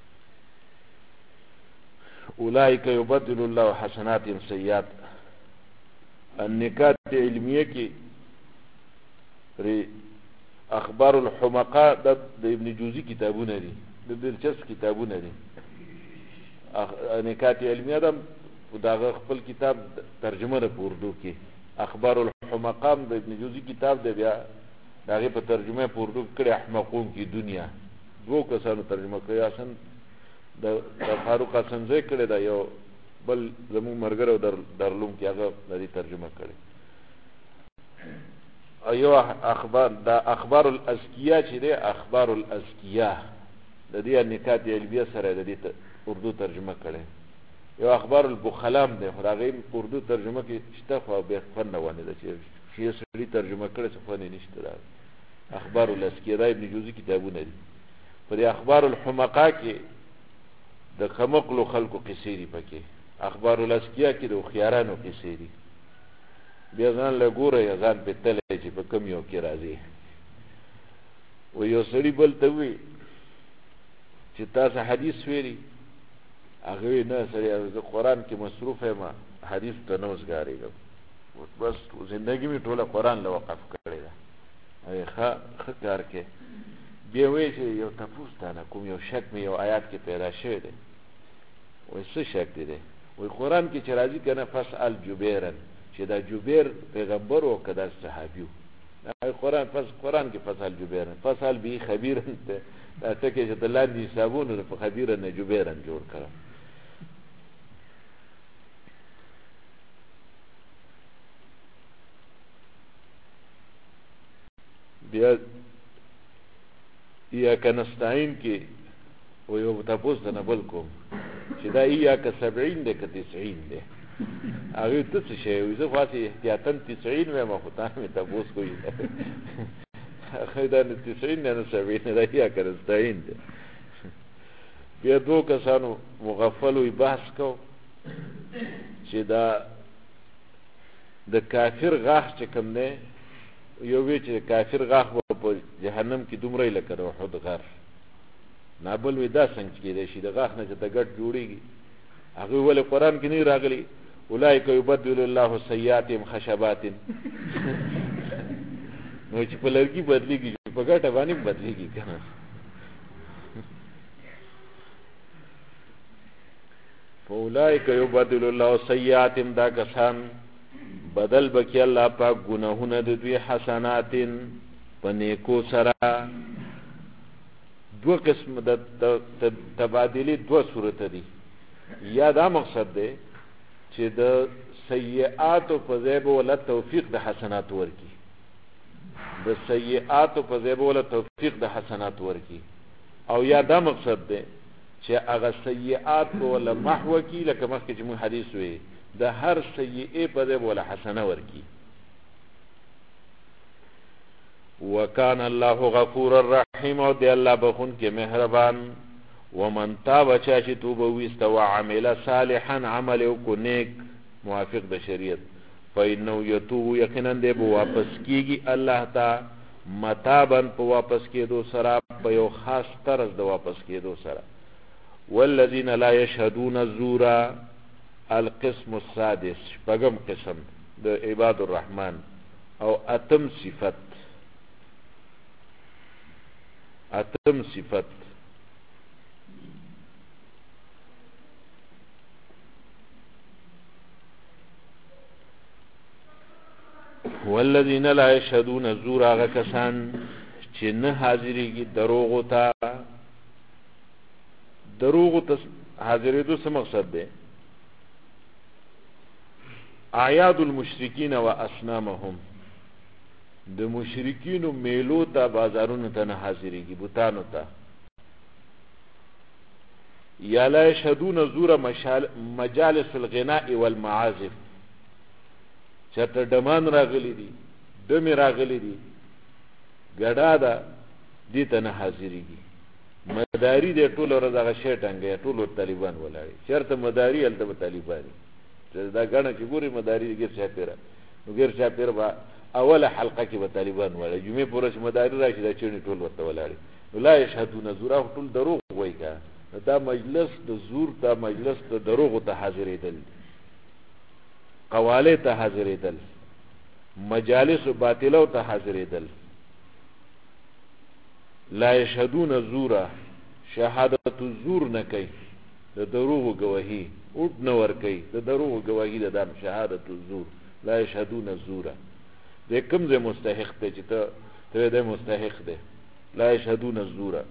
اولئک یبدل الله حسناتهم سیئات النکات علمیه کې اخبار الحمقاء د ابن جوزی کتابونه دي د دلچسپ کتابونه دي نکات علمیه ده داغه خپل کتاب ترجمه ده په اردو کې اخبار الحمقاء د ابن جوزی کتاب دی بیا داغه په ترجمه په اردو کړي احمقون کی دنیا دوه کسانو ترجمه کړی اسن د فاروق حسنزی کړی دا یو بل زموږ مرګرو درلوم کې هغه د دې ترجمه کړی ایو اخبار الازکیاء چې دی اخبار الازکیاء د دې نکات علمیه سره د دې اردو ترجمه کړي یو اخبار البخلام دی خو هغه اردو ترجمه کې شته خو به فن ونه ده چې سړي ترجمه کړي څه فن نشته دا اخبار الاسکیه دا ابن جوزی کتابونه دي په اخبار الحمقا کې د خمقلو خلقو قصې دي پکې اخبار الاسکیه کې د خيارانو قصې دي بیا ځان له ګوره ځان په تلې چې په کم یو کې راځي و یو سړي بل ته وی چې تاسو حدیث ویلي هغه نه سړی د قرآن کې مصروف یم حدیث ته نه وزګارېږم بس زندگی مې ټوله قرآن له وقف کړې ده ښه کار کې بیا وایي چې یو تپوس تانه کوم یو شک مې یو آیات کې پیدا شوی دی وایي څه شک دی وایي قرآن کې چې راځي که نه فاسأل جبیرا چې دا جبیر پیغمبر و که دا صحابي و قرآن کې فاسأل جبیرا فاسأل به خبیرا دا ټکې چې د لاندې حسابونو په خبیرا نه جبیرا جوړ کړه بیا ایاک نستعین کې و یو تپوس ته نه بل کوم چې دا ایاک 70 دی که 90 دی هغې ته څه شی وي زه خو هسې احتیاطاً 90 وایم خو تا مې تپوس کوي هغه دا نه 90 نه 70 دا ایاک نستعین دی بیا دوه کسانو مغفل وي بحث کو چې دا د کافر غاښ چې کوم دی یو وی چې کافر غاښ په جهنم کې دومره لکه د احد غر نابل وی دا څنګه کېدای شي د غاښ نه چې د ګټ جوړېږي هغه ولې قرآن کې نه راغلي اولئک یبدل الله سیئاتهم خشبات نو چې په لرګي بدلېږي په ګټه باندې بدلېږي که نه فاولئک یبدل الله سیئاتهم دا کسان بدل بکی الله پاک گناهونه د دوی حسنات په نیکو سره دو قسم د تبادلی دو صورت دي یا دا مقصد دی چې د سیئات په ځای به ول توفیق د حسنات ورکی د سیئات په ځای به ول توفیق د حسنات ورکی او یا دا مقصد دی چې هغه سیئات ول محو کی لکه مخکې چې مون حدیث وی د هر سیئه په ځای ولا حسنه ورکی وکان الله غفور الرحیم او دی الله بخون کې مهربان ومن تاب چا چې توبه ویست او عمل صالحا عمل او نیک موافق د شریعت فإنه يتوب یقینا دی به واپس کیږي الله ته متابن په واپس کېدو سره په یو خاص طرز د واپس کېدو سره والذین لا یشهدون الزور القسم السادس شپږم قسم د عباد الرحمن او اتم صفت والذین لا یشهدون الزور هغه کسان چې نه حاضریږي دروغو ته حاضرېدو څه مقصد دی اعیاد المشرکین و اصنامهم د مشرکینو میلو ته بازارونو ته نه حاضرېږي بوتانو ته یا لا یشهدون زور مجالس الغناء والمعازف چرته ډمان راغلی دي دمې راغلی دي ګډا ده دې ته نه حاضرېږي مداري دی ټوله ورځ هغه شی ټنګوي ټولو طالبان ولاړي چېرته مداري هلته به طالباني دا ګڼه چې ګوري مداري ګیر چاپېره نو ګیر چاپېره به اوله حلقه کې به طالبان ولاړي جمعې پوره چې مداري راشي دا چېڼې ټول ورته ولاړي نو لا یشهدون زور هغه ټول دروغ وایي که دا مجلس د زور دا مجلس د دروغو ته حاضرېدل قوالې ته حاضرېدل مجالس باطلو ته حاضرېدل لا یشهدون زورا شهادت الزور نه کوي د دروغو گواهی اوټ نه ور کوي د دروغو گواهی د دام شهادت الزور لا یشهدون زورا د کوم ځای مستحق دی چې ته د مستحق دی لا یشهدون الزورا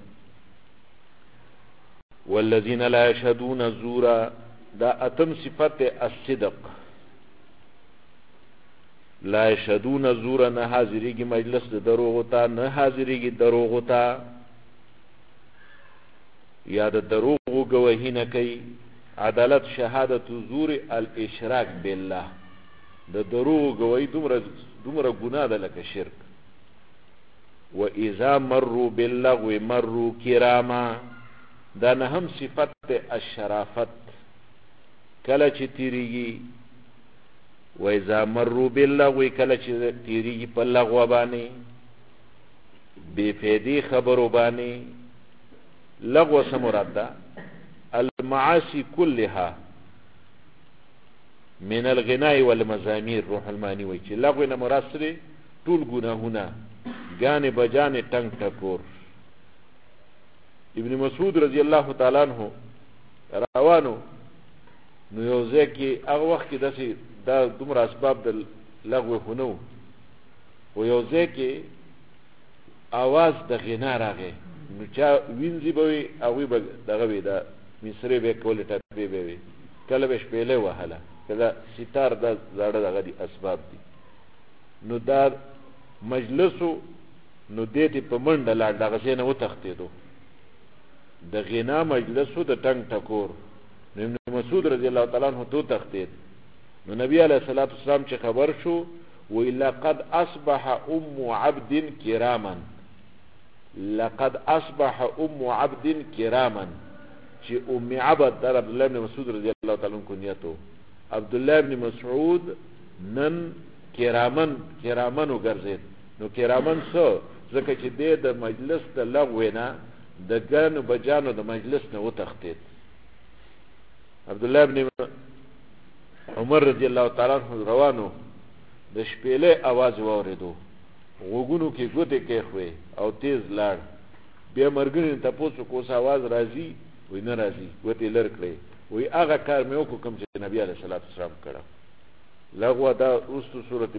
والذین لا یشهدون الزورا دا اتم صفت الصدق لا یشهدون الزور نه حاضریږي مجلس د دروغو ته نه حاضریږي دروغو ته یا د دروغو گواهی نه کوي عدالت شهادت زور الاشراک بالله د دروغ گوی دومره ګناه ده لکه شرک. و اذا مروا باللغو مروا کراما دا نه هم صفت الشرافت کله چې تیریږي. و اذا مروا باللغو کله چې تیریږي په لغو باندې بے فیدی خبرو باندې. لغو څه مراد ده؟ المعاصي كلها من الغناء والمزامير. روح المانی وی چې لغو نه مراد سره ټول ګناهونه گانے بجانے ٹنگ ٹکور. ابن مسعود رضی اللہ تعالی عنہ روانو نو یو ځای کې هغه وخت کې داسې دا دومره اسباب د لغو خو نه و، خو یو ځای کې آواز د غنا راغی نو چا وینځي به وي هغوی به دغه وي دا مصرې به یې کولې ټپې به وي کله به شپېلۍ وهله کله ستار دا زاړه دغه دي اسباب دي. نو دا مجلسو نو دې ته په منډه لاړ دغه ځای نه وتښتېدو د غنا مجلسو د ټنګ ټکور. نو ابن مسعود رضی الله تعالی عنہ تو تښتېد. نو نبی علیه الصلاة والسلام چې خبر شو وی لقد اصبح ام عبد کراما، لقد اصبح ام عبد کراما چې ام عبد در عبدالله ابن مسعود رضی الله تعالی عنہ کنیتو. عبدالله ابن مسعود نن کرامن وګرځید. نو کرامن څه ځکه چې دی د مجلس د لغوې نه د ګانو بجانو د مجلس نه وتښتېد. عبدالله ابن عمر رضی الله تعالی عنہ روانو د شپېلۍ اواز واورېدو غوږونو کې ګوتې کېښوې او تیز لاړ. بیا ملګري نه تپوس وکړو اوس اواز راځي؟ وایي نه راځي. ګوتې لر کړې. وایي هغه کار مې وکړو کوم چې نبي علیه الصلاة والسلام کړی. لغوه دا وروستو صورت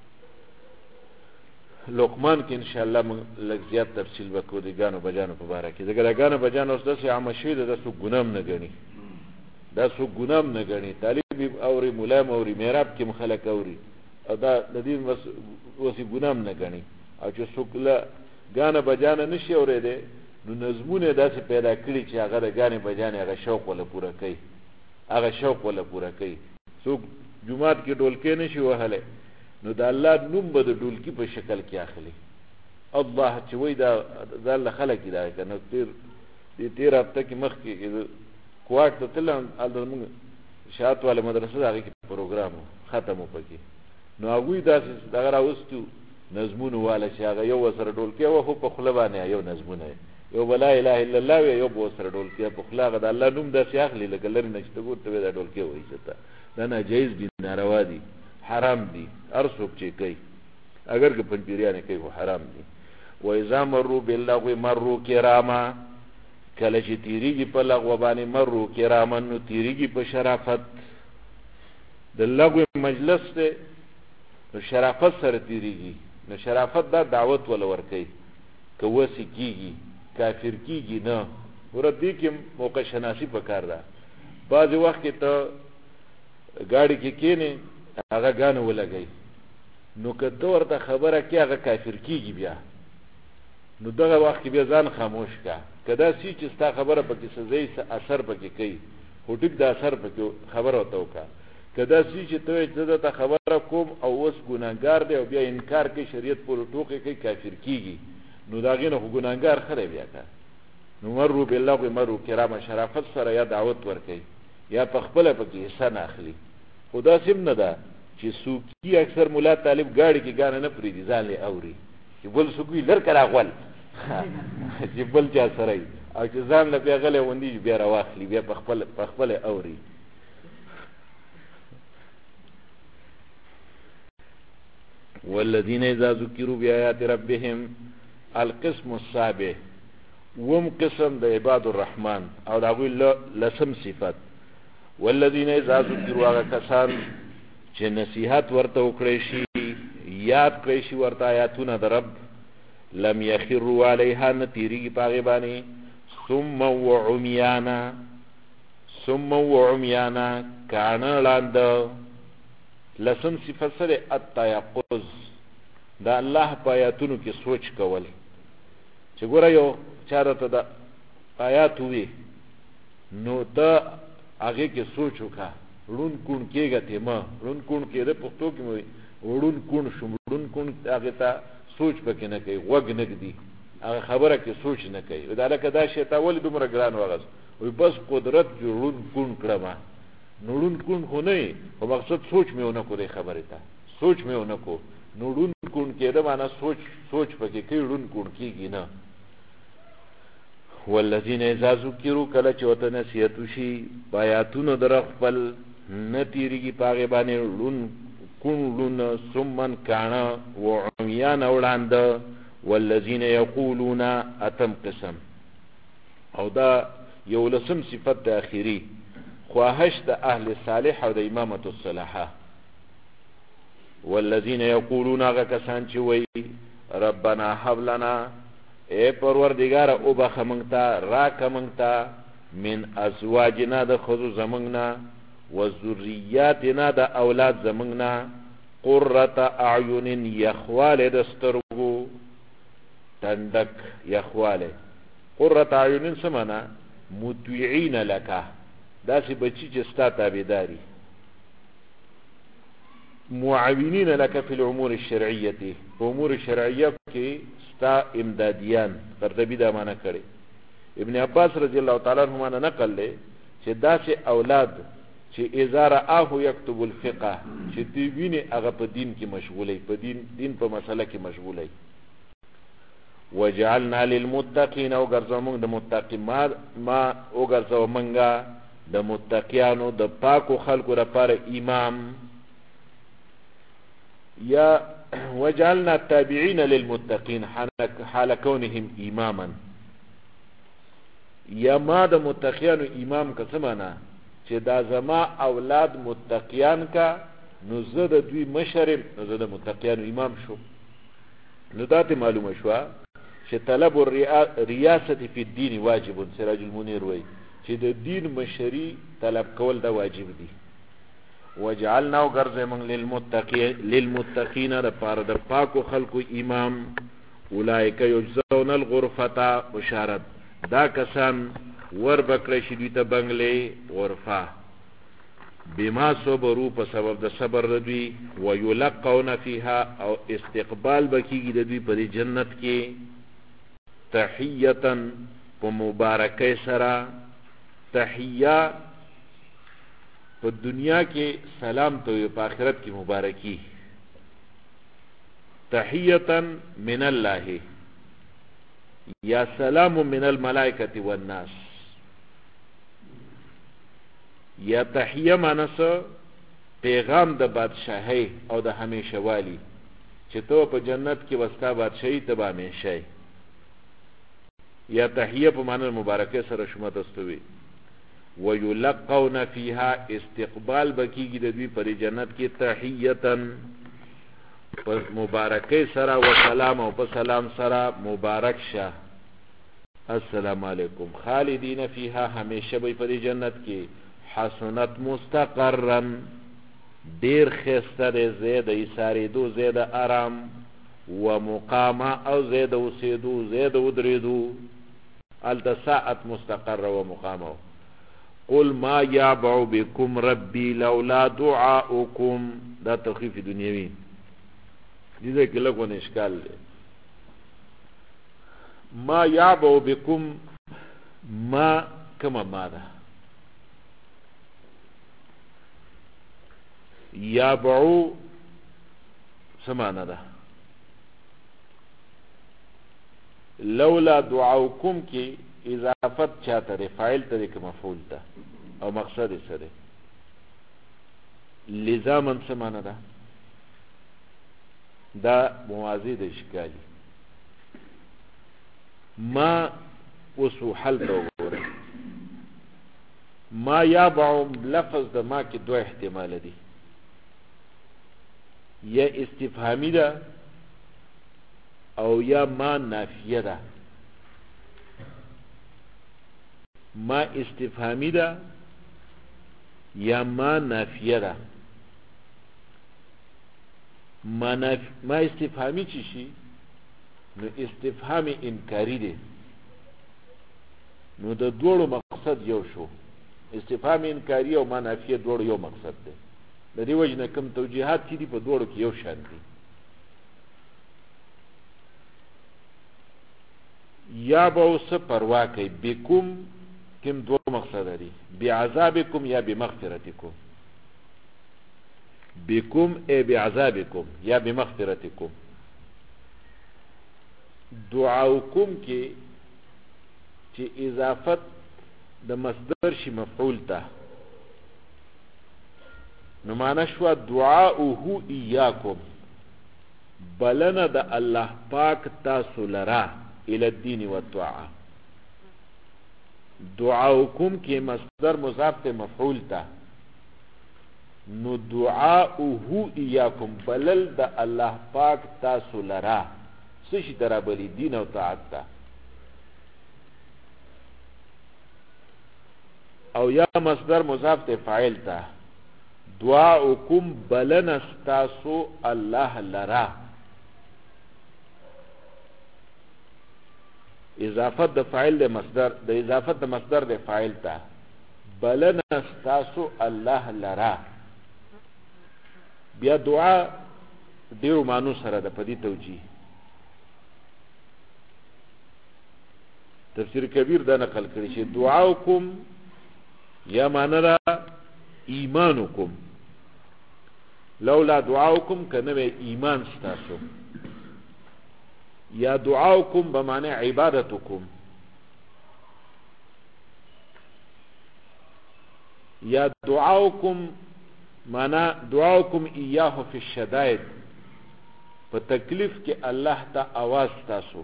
لقمان کې انشاءالله موږ لږ زیات تفصیل وکړو د ګانو بجانو په باره کې. ځکه دا ګانو بجانو اوس داسې عامه شوي ده دا څوک ګناه هم نه ګڼي، دا څوک ګناه هم نه ګڼي. طالب اوري، ملا هم اوري، محراب کې هم خلک اوري او دا د دې اوس یې ګناه هم نه ګڼي. او چې څوک له ګانه بجانه نه شي اورېدی نو نظمونه یې داسې پیدا کړي چې هغه د ګانې بجانې هغه شوق وله پوره کوي، هغه شوق وله پوره کوي. څوک جومات کې ډولکی نه شي وهلی نو د الله نوم به د ډولکي په شکل کې اخلي. الله چې وایي دا ځان له خلک یې دغه که نه تېر هفته کې مخکې کوواټ ته تلم هلته زمونږ شهادت والا مدرسه ده هغې کې پروګرام و ختم و پکې. نو هغوی داسې دغه راوستو نظمونو واله چې هغه یو ورسره ډولکی وه خو په خوله باندې یو نظمونه یو به لا اله الا الله وی یو به ورسره ډولکی په خوله هغه د الله نوم داسې اخلي لکه لرې نه چې ته ګور ته وایي دا ډولکی وایي ته دا ناجایز دي، ناروا دي، حرام دي. هر څوک چې کوي اگر که پنځپیریانې کوي خو حرام دي. و اذا مروا باللغو مروا کراما کله چې تیریږي په لغو باندې مروا کراما نو تیریږي په شرافت. د لغو مجلس دی نو شرافت سره تیریږي. نو شرافت دا دعوت ولا ورکوي که وسې کېږي کافر کېږي نه. ګوره دې کې موقع شناسي پکار ده. بعضې وخت کې ته ګاډي کې کېنې هغه ګانو ولګوي نو که ته ورته خبره کې هغه کافر کېږي بیا نو دغه وخت کې بیا ځان خاموش که. که داسې چې ستا خبره پکې څه ځای څه اثر پکې کوي خو ټیک د اثر پکې خبره ورته وکړه. که داسې چې ته وایې زه درته خبره کوم او اوس ګناهګار دی او بیا انکار کوي شریعت پورې ټوکې کوي کافر کېږي نو د هغې نه خو ګناهګار ښه دی بیا که. نو مرو باللغو مرو کراما شرافت سره یا دعوت ورکوي یا په خپله پکې حصه نه اخلي. خو داسې هم نه ده چې څوکي اکثر ملا طالب ګاډي کې ګانه نه پرېږدي ځان یې اوري چې بل څوک وي لر که راغول چې بل چا سره وي او چې ځان له بیا غلی غوندي بیا راواخلي بیا په خپله اوري. والذین اذا ذکروا بآیات ربهم القسم السابع وم قسم د عباد الرحمن او د هغوی لسم صفت. والذین اذا ذکروا هغه کسان چې نصیحت ورته وکړی شي یاد کړی شي ورته آیاتونه د رب لم یخروا علیها نه تیریږي په هغې باندې ثم وعمیانا کاڼه ړانده. لسم صفت سره التیقظ د الله په آیاتونو کې سوچ کول چې ګوره یو چا درته د آیات ووي نو ته هغه کې سوچ وکړه ړون کون کېږه ته ما ړون کون کېده پښتو کې مې ړون کون شوم ړون کون هغه ته سوچ پکې نه کوي غوږ نه ږدي هغه خبره کې سوچ نه کوي دا لکه دا شی ته ولې دومره ګران وغځ وي بس قدرت جو ړون کون کړم نو ړون کون خو نه او مقصد سوچ مې ونه کړې خبره ته سوچ مې ونه کو نو ړون کون کېده معنا سوچ پکې کوي ړون کون کېږي نه والذین اذا ذکروا کله چې وته نصیحت وشي آیاتونو در خپل نه تیریږي پاغه باندې ړون کون ړون ثمن کانا وعمیان وړاند والذین یقولون اتم قسم او دا یو لسم صفت د اخیری خواهش د اهل صالح او د امامت الصلاحه والذین یقولون هغه کسان چې وایي ربنا هب لنا اے پروردگار او بخمنگتا راک منگتا من ازواجنا د خذو زمنگنا و ذریاتنا د اولاد زمنگنا قرة اعین یخوال دسترگو تندک یخوال قرة اعین سمنا مطوعین لکا داسی بچی چستا تابداری معاونین لکا فی الامور الشرعیتی امور شرعیه کی ستا امدادیان قرطبی دا مانا کرے ابن عباس رضی اللہ تعالی عنہ مانا نقل لے چه دا سے اولاد چه اذا رآہو یکتب الفقہ چه تیوین اغا پا دین کی مشغولی پا دین پا مسئلہ کی مشغولی وجعلنا للمتقین او گرزو منگ دا متقین ما او گرزو منگا دا متقیانو دا پاکو خلقو دا پار امام یا وجعلنا التابعين للمتقين حال كونهم اماما یا ما د متقیانو امام کا سمانا چې دا زما اولاد متقیان کا نو زه د دوی مشرم نو زه د متقیانو امام شو نو داته معلومه شو چې طلب الریاست فی الدین واجب سراج المنیر وای چې د دین مشری طلب کول دا واجب دی وجعلنا غرز من للمتقین د پاره د پاکو خلقو امام اولئک یجزون الغرفه بشارت دا کسان ور بکړی شي دوی ته بنگلې غرفه بما صبروا په سبب د صبر دوی ويلقون فيها او استقبال بکیږي د دوی په جنت کې تحیه په مبارکۍ سره تحیه په دنیا کې سلام ته په آخرت کې مبارکي تحیه من الله یا سلام من الملائکه والناس یا تحیه مانس پیغام د بادشاہی او د همیشه والی چې تو په جنت کې وستا بادشاہی ته به همیشه یا تحیه په معنی مبارکه سره شومه دستوي ويلقون فيها استقبال بکیږي د دوی پر جنت کې تحیتن پس مبارکه سره و سلام او په سلام سره مبارک شه السلام علیکم خالدین فیها همیشه به پر جنت کې حسنت مستقرا دیر خسته ده زید ایساری دو زید آرام و مقاما او زید وسیدو زید ودریدو التساعت مستقر و مقاما قل ما یعبع بكم ربی لولا دعاؤکم دا تخفیف دنیاوی دیده که لگون اشکال ده ما یعبع بكم ما کما ما ده یعبعو سمانا ده لولا دعاؤکم کی اضافت چاہتا ده فاعل تا ده که مفعول تا او مقصد سره لزامن سمانا ده دا موازی ده اشکالی ما وسو حل تا وگوره ما یابعو لفظ ده ما که دو احتمال دی یا استفهامی ده او یا ما نافیه ده ما استفهامی ده یا ما نافیه ده ما استفهامی چی شی نو استفهام انکاری ده نو د دوړو مقصد یو شو استفهام انکاری او ما نافیه دوړ یو مقصد دی. د دې وجه نه کوم توجیهات چې دي په دوړو کې یو شان دي. یا به اوس پروا کوي بكم کوم دوه مقصد دي، بعذابکم یا بمغفرتکم. بكم ای بعذابکم یا بمغفرتکم. دعاوکم کې چې اضافت د مصدر شي مفعول ته، نو معنا شو دعاؤه ایاکم، بلنه د الله پاک تاسو لرا الى الدین والطاعه. دعاؤکم کې مصدر مضاف ته مفعول ته، نو دعاؤه ایاکم بلل د الله پاک تاسو لرا سشي ترا بلی دین او طاعت ته. او یا مصدر مضاف ته فاعل ته، دعاؤکم بلن استاسو الله لرا، اضافت د فاعل د مصدر د اضافت د مصدر د فاعل ته، بلن استاسو الله لرا. بیا دعا ډیرو معنو سره د پدی توجیه. تفسیر کبیر دا نقل کړي چې دعاؤکم یا معنی را ایمانکم، لولا دعاؤکم کنه ایمان ستاسو. یا دعاؤکم بمعنی عبادتکم، یا دعاؤکم معنی دعاؤکم ایاه فی الشدائد، په تکلیف کې الله ته आवाज تاسو.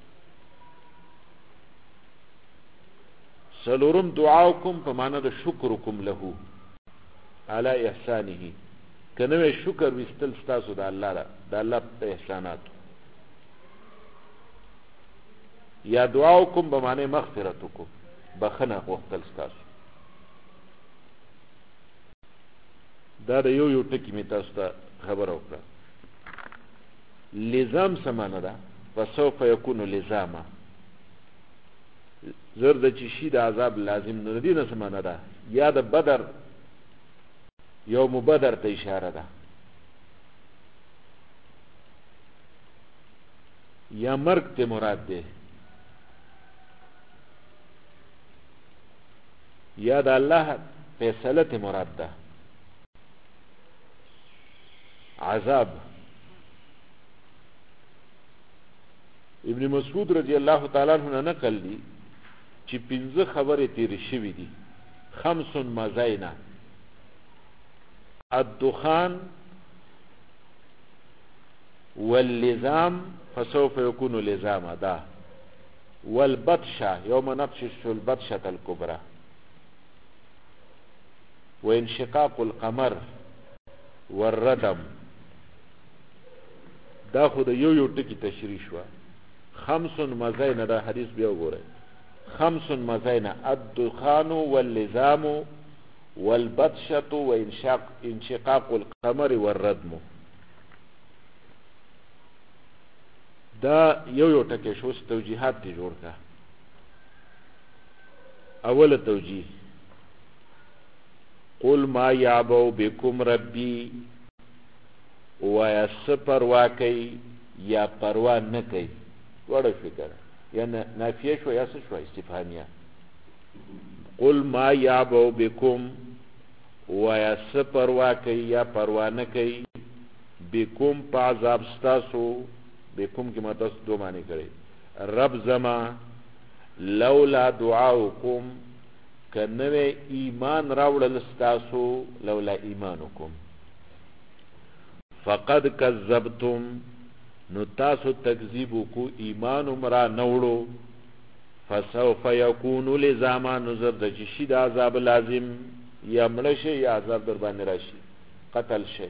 سلورم دعاؤکم په معنا د شکرکم له علی احسانه، کنه شکر وستل تاسو د الله د الله په احسانات. یا دعاؤکم په معنا مغفرتکم، بخنه غوښتل تاسو. دا د یو ټکی می تاسو ته خبر وکړه. لزام سمانه ده، فسوف یکون لزاما، زرد چې شي د عذاب لازم نه دي. نه سمانه ده، یا د بدر یوم بدر ته اشاره ده، یا مرگ ته مراد ده، یا د الله فیصله ته مراد ده. عذاب ابن مسعود رضی الله تعالی عنہ نقل دی چې 15 خبرې تیرې شوې دي. 5 مزاینا، الدخان واللزام فسوف يكون لزاما دا، والبطشه يوم نبطش البطشه الكبرى، وانشقاق القمر والردم. دا خو د یو ټکی تشریح شو. 5 مزاینا دا حدیث بیا وګورئ. 5 مزاینا الدخان واللزام والبطشه وانشقاق القمر والردم. دا یو ټکی شو. توجیهات دي جوړ کا. اول توجیه، قل ما یعبو بكم ربی، وایا سپروا کوي یا پروا نه کوي. وړه فکر یا نافیه شو یا څه شو استفهامیه. قل ما یعبو بكم، وایا سپروا کوي یا پروا نه کوي، بكم په عذاب ستاسو. بكم کې ماته دو معنی کړي. رب زما لولا دعاؤکم، کنه ایمان راوړل ستاسو، لولا ایمانکم. فقد کذبتم، نو تاسو تکذیب کو ایمان مرا نوړو. فسوف یکون لزاما، نظر د چشی د عذاب لازم، یا مړ شي یا عذاب در باندې راشي، قتل شي.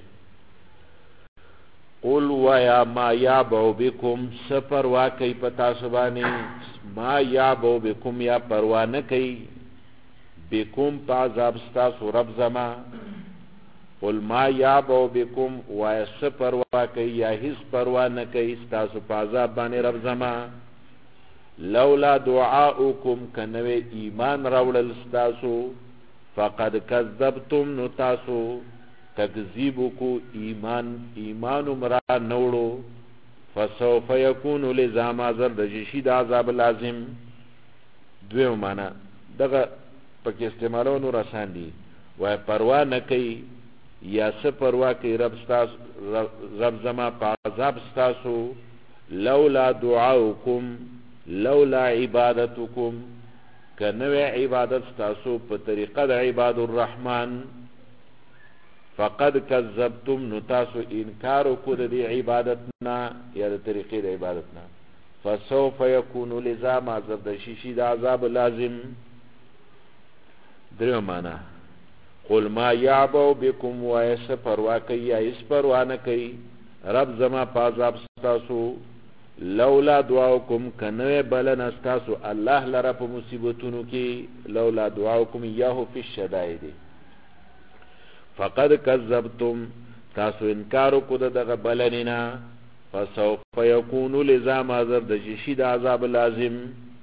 قل ویا ما یعبو بكم، سفر واقعی پتا سبانی، ما یعبو بكم یا پروا نه کوي، بكم پا عذاب ستاسو رب زما. قل ما یعبو بكم، وایا سفر واقعی یا هیڅ پروا نه کوي ستاسو پا عذاب باندې رب زما. لولا دعاؤکم، کنوی ایمان راوړل ستاسو، فقد کذبتم نو تاسو تکذیب کو ایمان مرا نوړو فسوف یکون لزاما زرد شید عذاب لازم. دویو معنا دغه پکې استعمالونو رسان دي وای پروا نه کوي یا څه پروا کوي رب زما په عذاب ستاسو لولا دعاؤکم لولا عبادتکم کنوی عبادت ستاسو په طریقه د عباد الرحمن فقد کذبتم نو تاسو انکار کو د عبادتنا یا د طریقې د عبادتنا فسوف یکون لزاما زرد شیشی د عذاب لازم. دریو معنا قل ما یعبو بكم وایس پروا کوي یا اس پروا نه کوي رب زما په عذاب ستاسو لولا دعاؤکم کنوی بلن استاسو الله لره په مصیبتونو کې لولا دعاؤکم یاهو فی الشدائد فقد کذبتم تاسو انکارو کو دغه بلنینا فسوف یکون لزاما زرد شید عذاب لازم.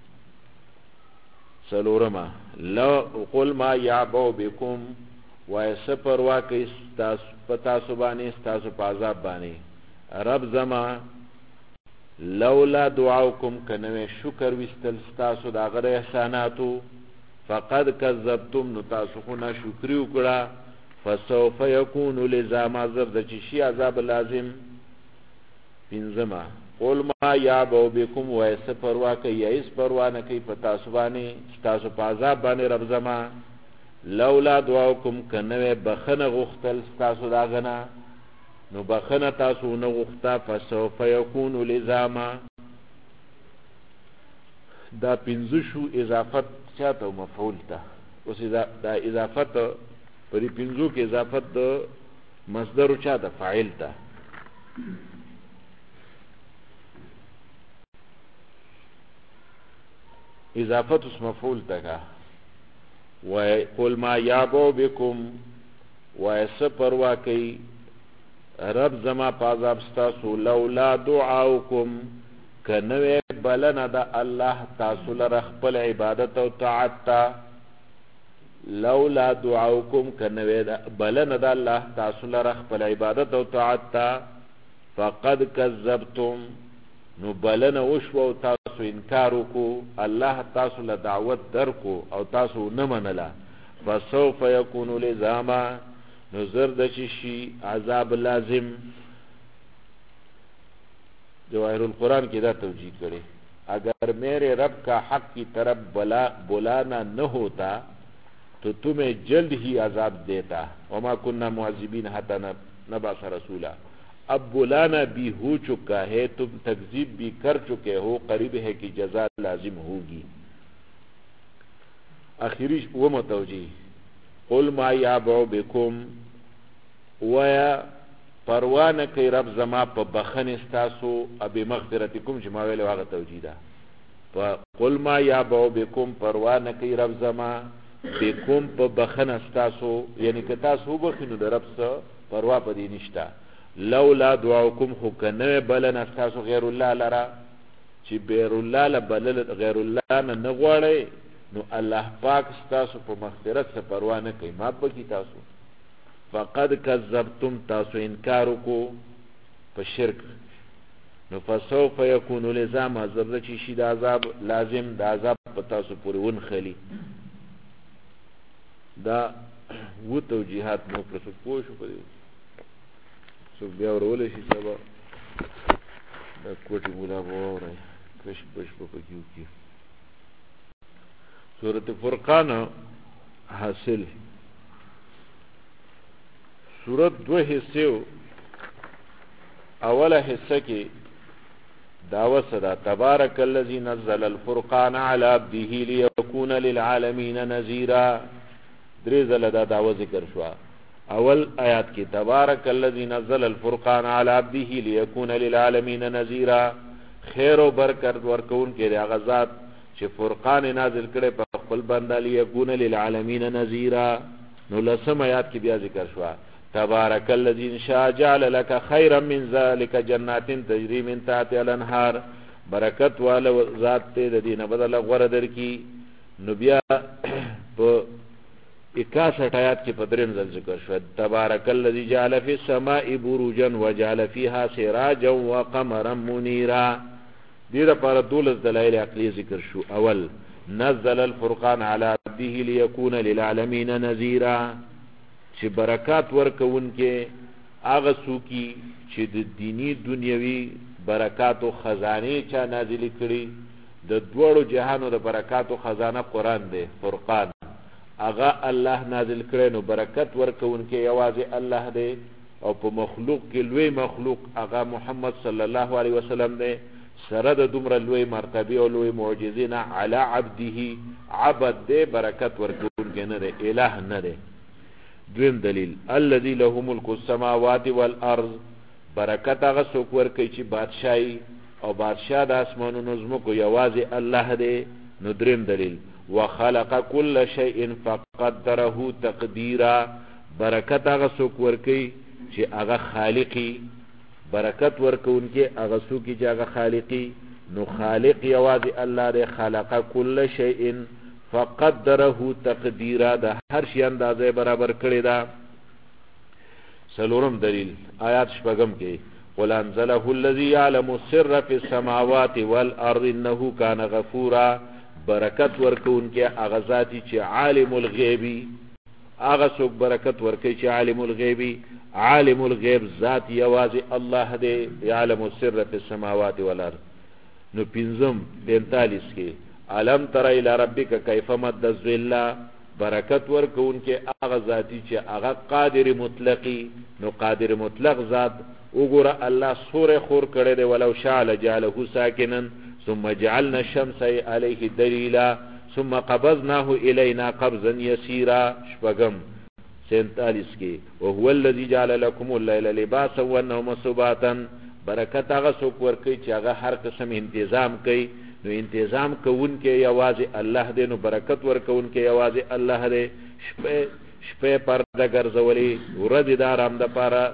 سلورما لو قل ما یعبو بكم وایس پروا کوي تاسو باندې تاسو په عذاب باندې رب زما لولا دعاؤکم کنوی شکر وستل تاسو دا غره احساناتو فقد کذبتم نو تاسو خو نه شکر وکړه فسوف یکون لزاما زرد شی عذاب لازم. پنځما قول ما یعبو بكم وایس پروا کوي یا اس پروا نه کوي په تاسو باندې تاسو په عذاب باندې رب زما لولا دعاؤکم کنوی بخنه غختل تاسو دا غنا نو بخنه تاسو نه غختا فسوف یکون لزاما. دا پنځه شو اضافت چاته مفعول ته اوس دا اضافت پرې پنځو کې اضافت د مصدر چاته فاعل ته اضافت اس مفعول ته و قل ما یعبو بكم وایس پروا کوي رب زما پازاب ستاسو لولا دعاؤکم کنوی بلنا دا الله تاسو لره خپل عبادت او طاعت لولا دعاؤکم کنوی بلنا دا الله تاسو لره خپل عبادت او طاعت فقد کذبتم نو بلنا وشو تاسو انکارو کو الله تاسو له دعوت درکو او تاسو نه منله فسوف یکون لزاما نظر د شي عذاب لازم. جواہر القرآن کی دا توجیہ کرے اگر میرے رب کا حق کی طرف بلانا نہ ہوتا تو تمہیں جلد ہی عذاب دیتا وما کننا معذبین حتی نبعث رسولا. اب بلانا بھی ہو چکا ہے تم تکذیب بھی کر چکے ہو قریب ہے کہ جزا لازم ہوگی. آخری وہ متوجی قل ما یعبو بكم ویا پروانه کوي رب زما په بخن استاسو ابي مغفرتکم چې ما ویلو هغه توجیه ده. قل ما یعبو بكم پروانه کوي رب زما بكم په بخن استاسو یعنی که تاسو بخینو د رب سره پروا پدې نشته. لولا دعاؤکم خو کنه بلن استاسو غیر الله لرا چې بیر الله لبلل غیر الله نه غواړي نو الله پاک ستاسو په مغفرت سره پروا نه کوي ما پکې تاسو فقد کذبتم تاسو انکارو کو په شرک نو فسوف یکون لزاما زرد چې شي د عذاب لازم د عذاب په تاسو پورې ونخلی. دا و توجیهات نو پر څه پوه شو په دې څو بیا ورول شي سبا د کوټي مولا وره کش بش په کیو کی سورۃ فرقان حاصل سورت دو حصے اولا حصہ کی دعوت صدا تبارک الذی نزل الفرقان علی عبده لیکون للعالمین نذیرا. درې ځله دا دعوت ذکر شو. اول آیات کی تبارک الذی نزل الفرقان علی عبده لیکون للعالمین نذیرا خیر و برکت ورکون کې د هغه ذات چې فرقان نازل کړي په خپل بنده لیکون للعالمین نذیرا. نو لسم آیات کی بیا ذکر شو تبارک الذی ان شاء جعل لك خيرا من ذلك جنات تجري من تحتها الانهار. برکت والا ذات ته د دینه بدل غوړه درکی. نو بیا په 61 آیات کې په دریم ځل ذکر شو تبارک الذی جعل فی السماء بروجا وجعل فیها سراجا وقمرا منیرا. دې لپاره 12 دلایل عقلی ذکر شو. اول نزل الفرقان على عبده ليكون للعالمین نذیرا، چې برکات ورکوونکې هغه څوکي چې د دینی دنیوي برکات او خزانه چا نازل کړي. د دوړو جهانو د برکات او خزانه قران دی فرقان، هغه الله نازل کړي. نو برکت ورکوونکې یوازې الله دی او په مخلوق کې لوی مخلوق هغه محمد صلی الله علیه وسلم دی. سره د دومره لوی مرتبه او لوی معجزې نه علی عبده عبد دی، برکت ورکوونکې نه دی، اله نه دی. دویم دلیل الذي له ملک السماوات والارض، برکت هغه څوک ورکوي چې بادشاہي او بادشاہ د اسمانونو زمکو یوازې الله دی. نو دریم دلیل وخلق كل شيء فقدره تقديرا، برکت هغه څوک ورکوي چې هغه خالقي، برکت ورکوونکې هغه څوک چې هغه خالقي. نو خالق یوازې الله دی. خلق كل شيء فقدره تقديرا، د هر شي اندازه برابر کړی دا. څلورم دلیل آیات شپږم کې قل انزله الذي يعلم السر في السماوات والارض انه كان غفورا، برکت ورکوونکې هغه ذاتی چې عالم الغیبی، هغه څوک برکت ورکوي چې عالم الغیبی، عالم الغیب ذات یوازې الله دی. يعلم السر في السماوات والارض. نو پنځم 45 کې علم تر الى ربک کیف مد الظل، برکت ورکوونکې هغه ذاتی چې هغه قادر مطلقی. نو قادر مطلق ذات وګوره الله سوره خور کړی دی. ولو شاء لجعله ساکنا ثم جعلنا الشمس عليه دليلا ثم قبضناه الينا قبضا يسيرا. شپږم 47 کې وهو الذي جعل لكم الليل لباسا والنوم سباتا، برکت هغه څوک ورکوي چې هغه هر قسم تنظیم کوي. نو تنظیم کوونکې یوازې الله دی. نو برکت ورکوونکې یوازې الله دی. شپه پرده ګرځولې، ورځې د آرام دپاره،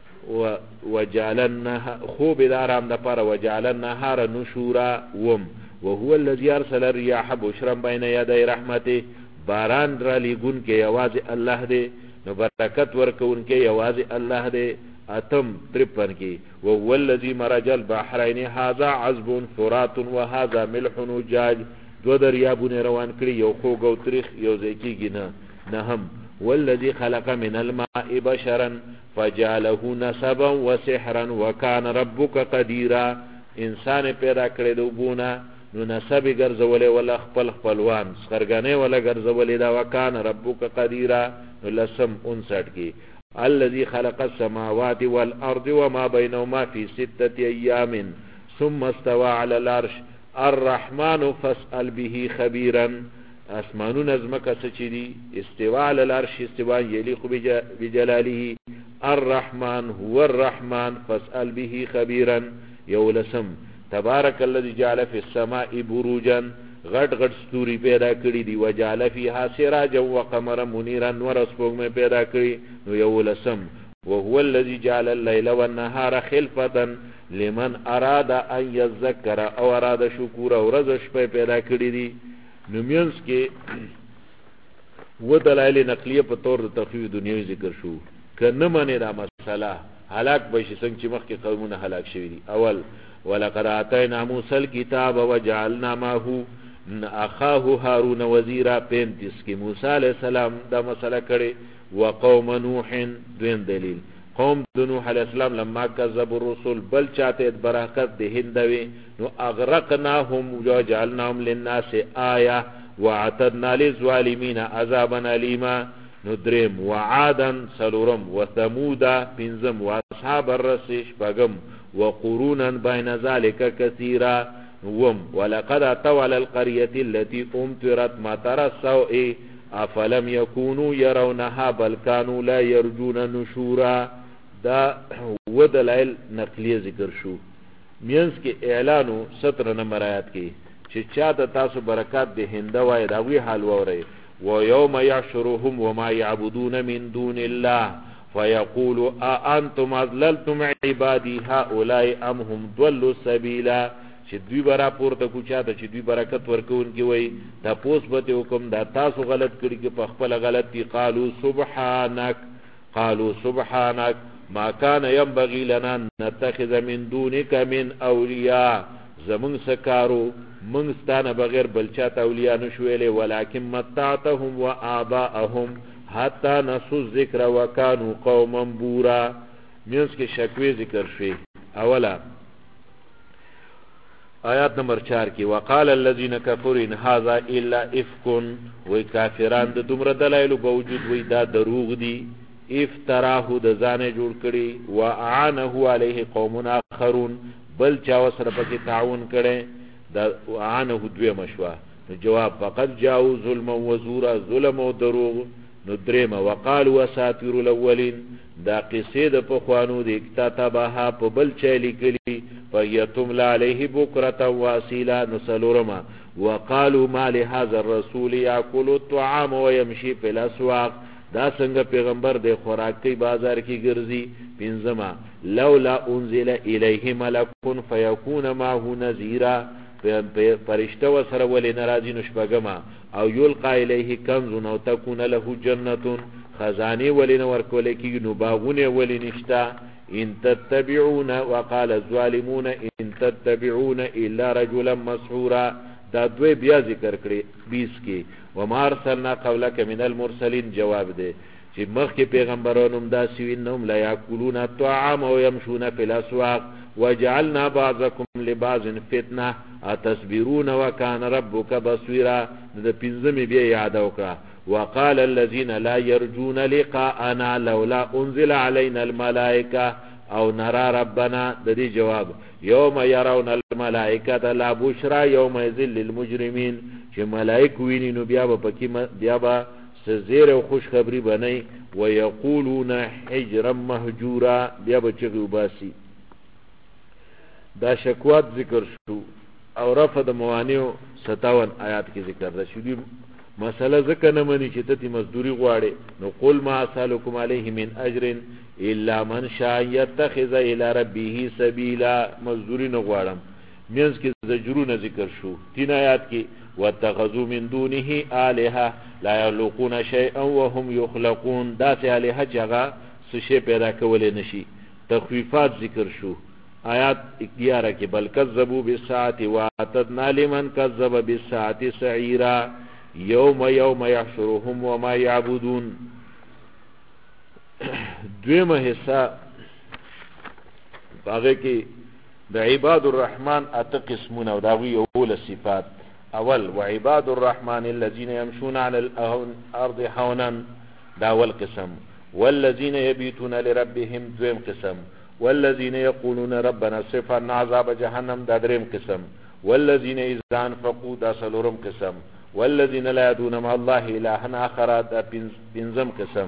وجعلنها خوب د آرام دپاره، وجعلنهار نشورا. وهو الذي ارسل الرياح بشرا بين يدي رحمته، باران را لیږونکې یوازې الله دی. نو برکت ورکوونکې یوازې الله دی. اتم 53 کې وهو الذي مرج البحرين هذا عذب فرات وهذا ملح وجاج، دو دریابونه روان کړي، یو خوږ او تریخ یو ځای کېږي نه. نهم والذي خلق من الماء بشرا فجعله نسبا وسحرا وكان ربك قديرا، انسان پیدا کړی د اوبونه، نو نسب ګرځولې ولا خپل خپلوان سخرګنې ولا ګرځولې دا. وكان ربك قديرا. نو لسم 59 کې الذي خلق السماوات والارض وما بينهما في 6 ايام ثم استوى على العرش الرحمن فاسأل به خبيرا. اسمانون ازمکه سچی دی استوا علی العرش، استوا یلیق بجلاله. الرحمن هو الرحمن فاسأل به خبيرا. یولسم تبارک الذي جعل في السماء بروجا، غټ غټ ستوري پیدا کړی دی. وجعل فيها سراجا وقمرا منيرا، نور سپوږمۍ پیدا کړی. نو یولسم وهو الذي جعل الليل والنهار خلفة لمن اراد ان يذكر او اراد شکور، او ورځ شپه پیدا کړی دی. نو مینس کې و دلایل نقلیه په طور د تخفیف دنیوي ذکر شو. که نه منې دا مسله هلاک بشي څنګه چې مخکې قومونه هلاک شوي دي. اول ولقد آتینا موسی الکتاب وجعلنا معه اخاه هارون وزیرا. 35 کې موسی علیہ السلام دا مسله کړي. وقوم نوح، دویم دلیل قوم د نوح علیہ السلام لما کذبوا الرسل، بل چاته برکت د هندوي. نو اغرقناهم وجعلناهم للناس آیه واعتدنا للظالمین عذابا الیما. نو دریم وعادا سلورم وثمودا پنځم واصحاب الرس شپږم وقرونا بین ذلك كثيرا. ولقد اتوا على القرية التي امطرت مطر السوء افلم يكونوا يرونها بل كانوا لا يرجون نشورا. دا ودلائل نقلیه ذکر شو. مینس کې اعلانو 17 نمبر آیات کې چې چاته تاسو برکات د هنده وای دا وی حال وره. ويوم يحشرهم وما يعبدون من دون الله فيقول أأنتم أضللتم عبادي هؤلاء أم هم ضلوا السبيلا. چې چې دوی برا پورته کو چاته چې دوی برکت ورکون کی وای دا پوس به حکم دا تاسو غلط کړی کې په خپل غلطي قالوا سبحانك ما كان ينبغي لنا ان نتخذ من دونك من اولیاء زمون سکارو من ستانه بغیر بل چاته اولیاء نشویلې ولکن متعتهم وآباءهم حتى نسوا الذکر وكانوا قوما بورا مینس کې شکوی ذکر شي اولا آیات نمبر 4 کی وقال الذين كفروا ان هذا الا افك وی کافران د دومره دلایل باوجود وی دا دروغ دي افتراه د ځانه جوړ کړي واعانه عليه قوم اخرون بل چا وسره پکې تعاون کړي دا اعانه دوی مشوا جواب فقد جاءوا ظلما وزورا ظلم او دروغ نو درېما وقالوا اساطير الاولين دا قصې د پخوانو د کتابه په بل چا لیکلي فیتم علیه بکرة واسیلا نسلورما وقالوا ما لهذا الرسول یاکل الطعام ويمشي في الاسواق دا څنګه پیغمبر د خوراکي بازار کې ګرځي پنځما لولا انزل الیه ملک فیکون معه نذیرا فرشتہ و سره ولې ناراضی نشبګما او یلقى الیه کنز او تكون له جنته خزانه ولې نور کولې کې نو باغونه ولې نشتا ان تتبعون وقال الظالمون ان تتبعون الا رجلا مسحورا دا دوی بیا ذکر کړي 20 کې وما ارسلنا قبلك من المرسلين جواب دی چې مخکې پیغمبرانو دا سوینهم لا یاکلون الطعام ويمشون في الاسواق وجعلنا بعضكم لبعض فتنه اتصبرون وكان ربك بصيرا د پنځمې بیا یاد وکړه وقال الذين لا يرجون لقاءنا لولا انزل علينا الملائكه او نرى ربنا د دې جواب يوم يرون الملائكه لا بشرى يوم يذل المجرمين چې ملائک ویني نو بیا به پکې بیا به سزیر او خوش خبری بنئ ويقولون حجرا مهجورا بیا به چغي وباسي دا شکوات ذکر شو او رفع د موانع 57 آیات کې ذکر ده شو دی مسله ځکه نه مني چې ته مزدوري غواړي نو قل ما اسالكم عليه من اجر الا من شاء يتخذ الى ربه سبيلا مزدوري نه غواړم مینس کې زجرونه ذکر شو 3 آیات کې واتخذوا من دونه آلهه لا يخلقون شيئا وهم يخلقون دا ته الهه جگہ څه شی پیدا کول نشي تخویفات ذکر شو آیات 11 کې بل کذبوا بالساعه واتدنا لمن كذب بالساعه سعيرا يوم يحشرهم وما يعبدون دویمه حصہ هغه کې د عباد الرحمن اته قسمونه او دا وی اول صفات اول وعباد الرحمن الذين يمشون على الارض هونا دا اول قسم والذين يبيتون لربهم دویم قسم والذين يقولون ربنا اصرف عنا عذاب جهنم دا دریم قسم والذين اذا انفقوا دا سلورم قسم والذين لا يدعون مع الله الها اخر دا پنځم قسم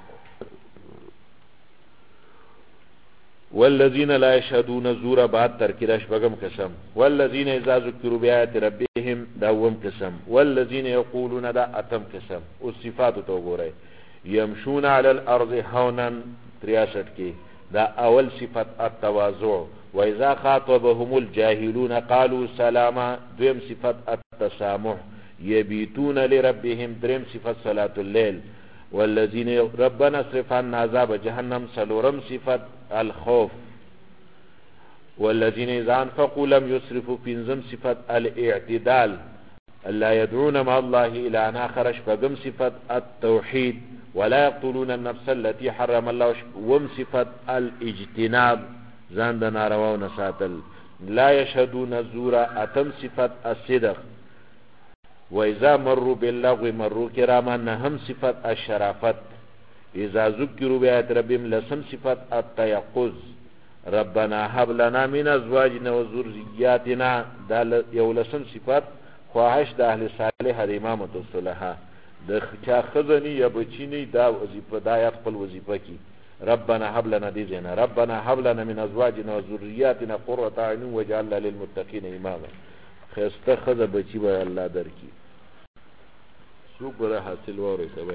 والذين لا يشهدون الزور بعد ترکیره شپږم قسم والذين اذا ذكروا بآيات ربهم دوم قسم والذين يقولون دا اتم قسم او صفات تو ګورئ يمشون على الارض هونا 63 کې دا اول صفت التواضع واذا خاطبهم الجاهلون قالوا سلاما دویم صفت التسامح يبيتون لربهم دریم صفت صلاة الليل والذين ربنا اصرف عنا عذاب جهنم سلورم صفت الخوف والذين اذا انفقوا لم يسرفوا پنځم صفت الاعتدال لا يدعون مع الله الها اخر شپږم صفت التوحيد ولا يقتلون النفس التي حرم الله وم صفت الاجتناب ځان د نارواو نه ساتل لا يشهدون الزور اتم صفت الصدق واذا مروا باللغو مروا كراما نهم صفت الشرافت اذا ذكروا بآيات ربهم لسم صفت التيقظ ربنا هب لنا من ازواجنا وذرياتنا دا یو لسم صفت خواهش د اهل صالح د امامت الصالحه د چا خزنی یا بچینی دا وظیفه د آیات خپل وظیفه کی ربنا هب لنا دي زینا ربنا هب لنا من ازواجنا وذرياتنا قرة اعين واجعلنا للمتقين اماما خسته خزه بچی به الله درکی سو پر حاصل وره سبب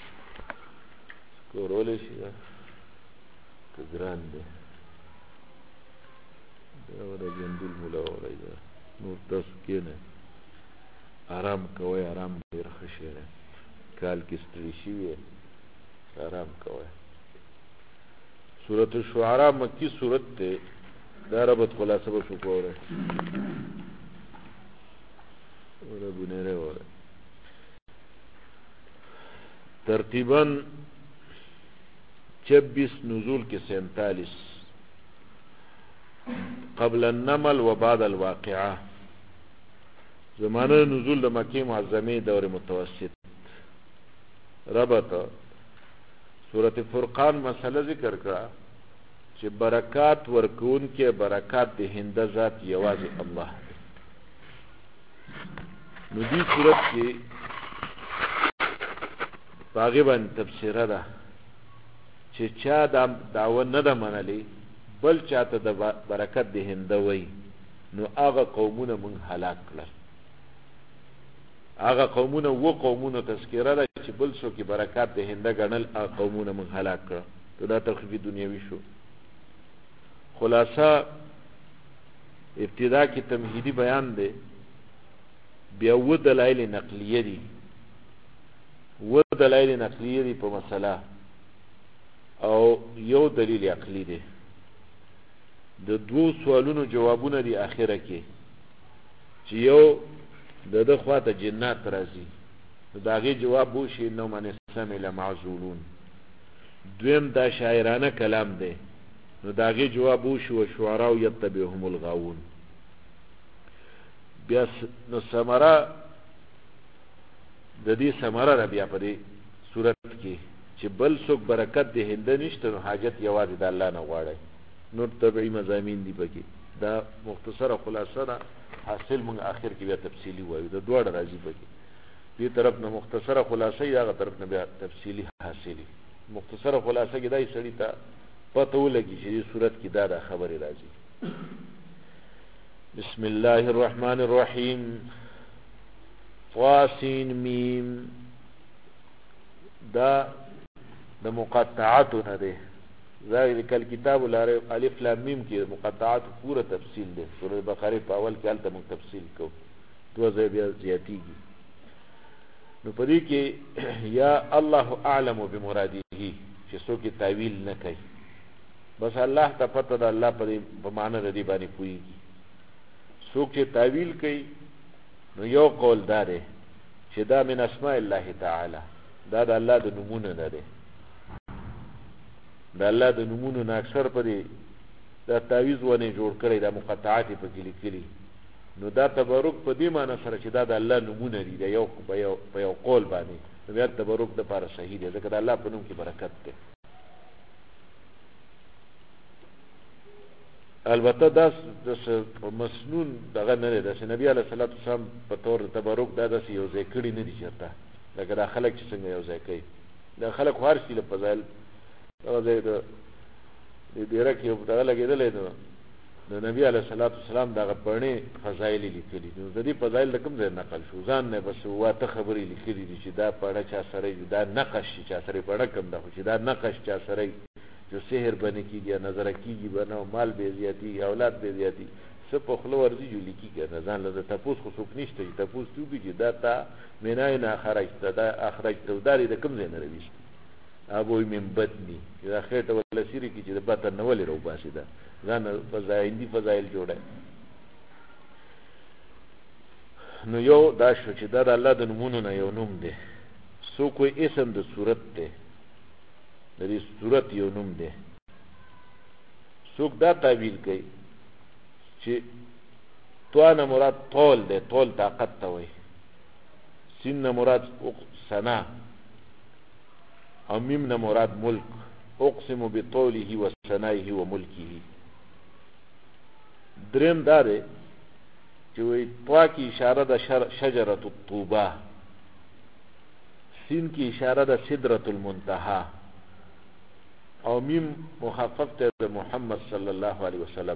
کورول شي که ګران دی دا ور جندل مولا ورای نور تاسو کېنئ آرام کوئ آرام ډېر ښه شی دی کال کې ستړي شوي آرام کوئ سورة الشعراء مکی سورت دی دا ربط خلاصه به څوک واورئ بنیره واورئ ترتیباً 26 نزول کے 47 قبل النمل و بعد الواقعہ زمانہ نزول د مکی معظمی دور متوسط ربط سورۃ فرقان مسئلہ ذکر کرا چې برکات ورکون کې برکات د هنده ذات یوازې الله دی نو دې صورت کې باغبن تفسیره ده چې چا دا دعوه نه ده منلې بل چاته د برکت د هنده وای نو هغه قومونه مونږ هلاک کړل هغه قومونه و قومونه تذکره ده چې بل څوک برکات د هنده ګڼل هغه قومونه مونږ هلاک کړل نو دا تخفیف دنیوي شو خلاصہ ابتدا کی تمهیدی بیان دی بیا و دلائل نقلیه دی و دلائل نقلیه دی په مسله او یو دلیل عقلی دی د دوه سوالونو جوابونه دی اخره کې چې یو د خواته جنات راځي د هغې جواب وشي انه من سمع لمعزولون دویم دا شاعرانه کلام دی نو د هغې جواب وشي وشعراء یتبعهم الغاوون بیا نو ثمره د دې ثمره را بیا په دې صورت کې چې بل څوک برکت د هنده نشته نو حاجت یوازې د الله نه غواړئ نور طبعي مضامین دي پکې دا مختصره خلاصه ده حاصل موږ آخر کې بیا تفصیلي وایو د دواړه راځي پکې دې طرف نه مختصره خلاصه یې هغه طرف نه بیا تفصیلي حاصلي مختصره خلاصه کې دای سړي ته پته ولګي چې دې صورت کې دا خبرې راځي بسم الله الرحمن الرحیم طاسین میم دا د مقطعات نه ده ظاهر کل کتاب الف لام میم کې مقطعات پورا تفصیل ده سورۃ بقره په اول کې الته موږ تفصیل کو تو ځای بیا زیاتیږي نو پدې کې یا الله اعلم بمراده چې څوک تعویل نه کوي بس الله ته پته ده الله په معنی د دې باندې پوهیږي څوک چې تعویل کوي نو یو قول دا ده چې دا من اسماء الله تعالی دا د الله د نومونو نه ده د الله د نومونو نه اکثر پرې دا تعویض ونه جوړ کړی دا مقطعات په کې لیکلي نو دا تبرک په دې معنی سره چې دا د الله نومونه دي دا یو په یو قول باندې نو بیا تبرک د لپاره صحیح دی ځکه د الله په نوم کې برکت ده البته دا مسنون دغه نه ده چې نبی علیه الصلاۃ والسلام په تور تبرک دا داسې یو ځای کړي نه دي چېرته لکه دا خلک چې څنګه یو ځای کوي دا خلک خو هر شي له فضایل دغه ځای د ډېره کې یو دغه لګېدلی نو د نبي علیه الصلاۃ والسلام دغه پړڼې فضایل یې لیکلي نو د دې فضایل د کوم ځای نقل شو ځان نه بس واته خبرې لیکلي دي چې دا پړه چا سره دا نقش چا سره پړه کم ده خو چې دا نقش چا سره جو سحر بنې کېږي یا نظره کېږي بنه او مال بې زیاتي اولاد بې زیاتي څه په خوله ورځي جو لیکي که نه ځان له د تپوس خو څوک نشته چې تپوس ته وکړي چې دا تا منای نه اخرجته دا اخرجته دا د کوم ځای نه راویست ابوی من بدني دا خېټه ولا سیری کې چې د بطن نه ولې راوباسي دا ځان فضایل فضایل جوړه نو یو دا شو چې دا د الله د نومونو نه یو نوم دی سو کوئی اسم د صورت دی د دې صورت یو نوم دی څوک دا تعبیر کوي چې توانه مراد طول دی طول طاقت ته وایي سین نه مراد سنا او میم نه مراد ملک اقسم بطوله و سنائه و ملکه درم دا دی چې وایي طوا کی اشاره ده شجرة الطوبه سین کی اشاره ده سدرة المنتهى او میم مخفف ته د محمد صلی الله علیه وسلم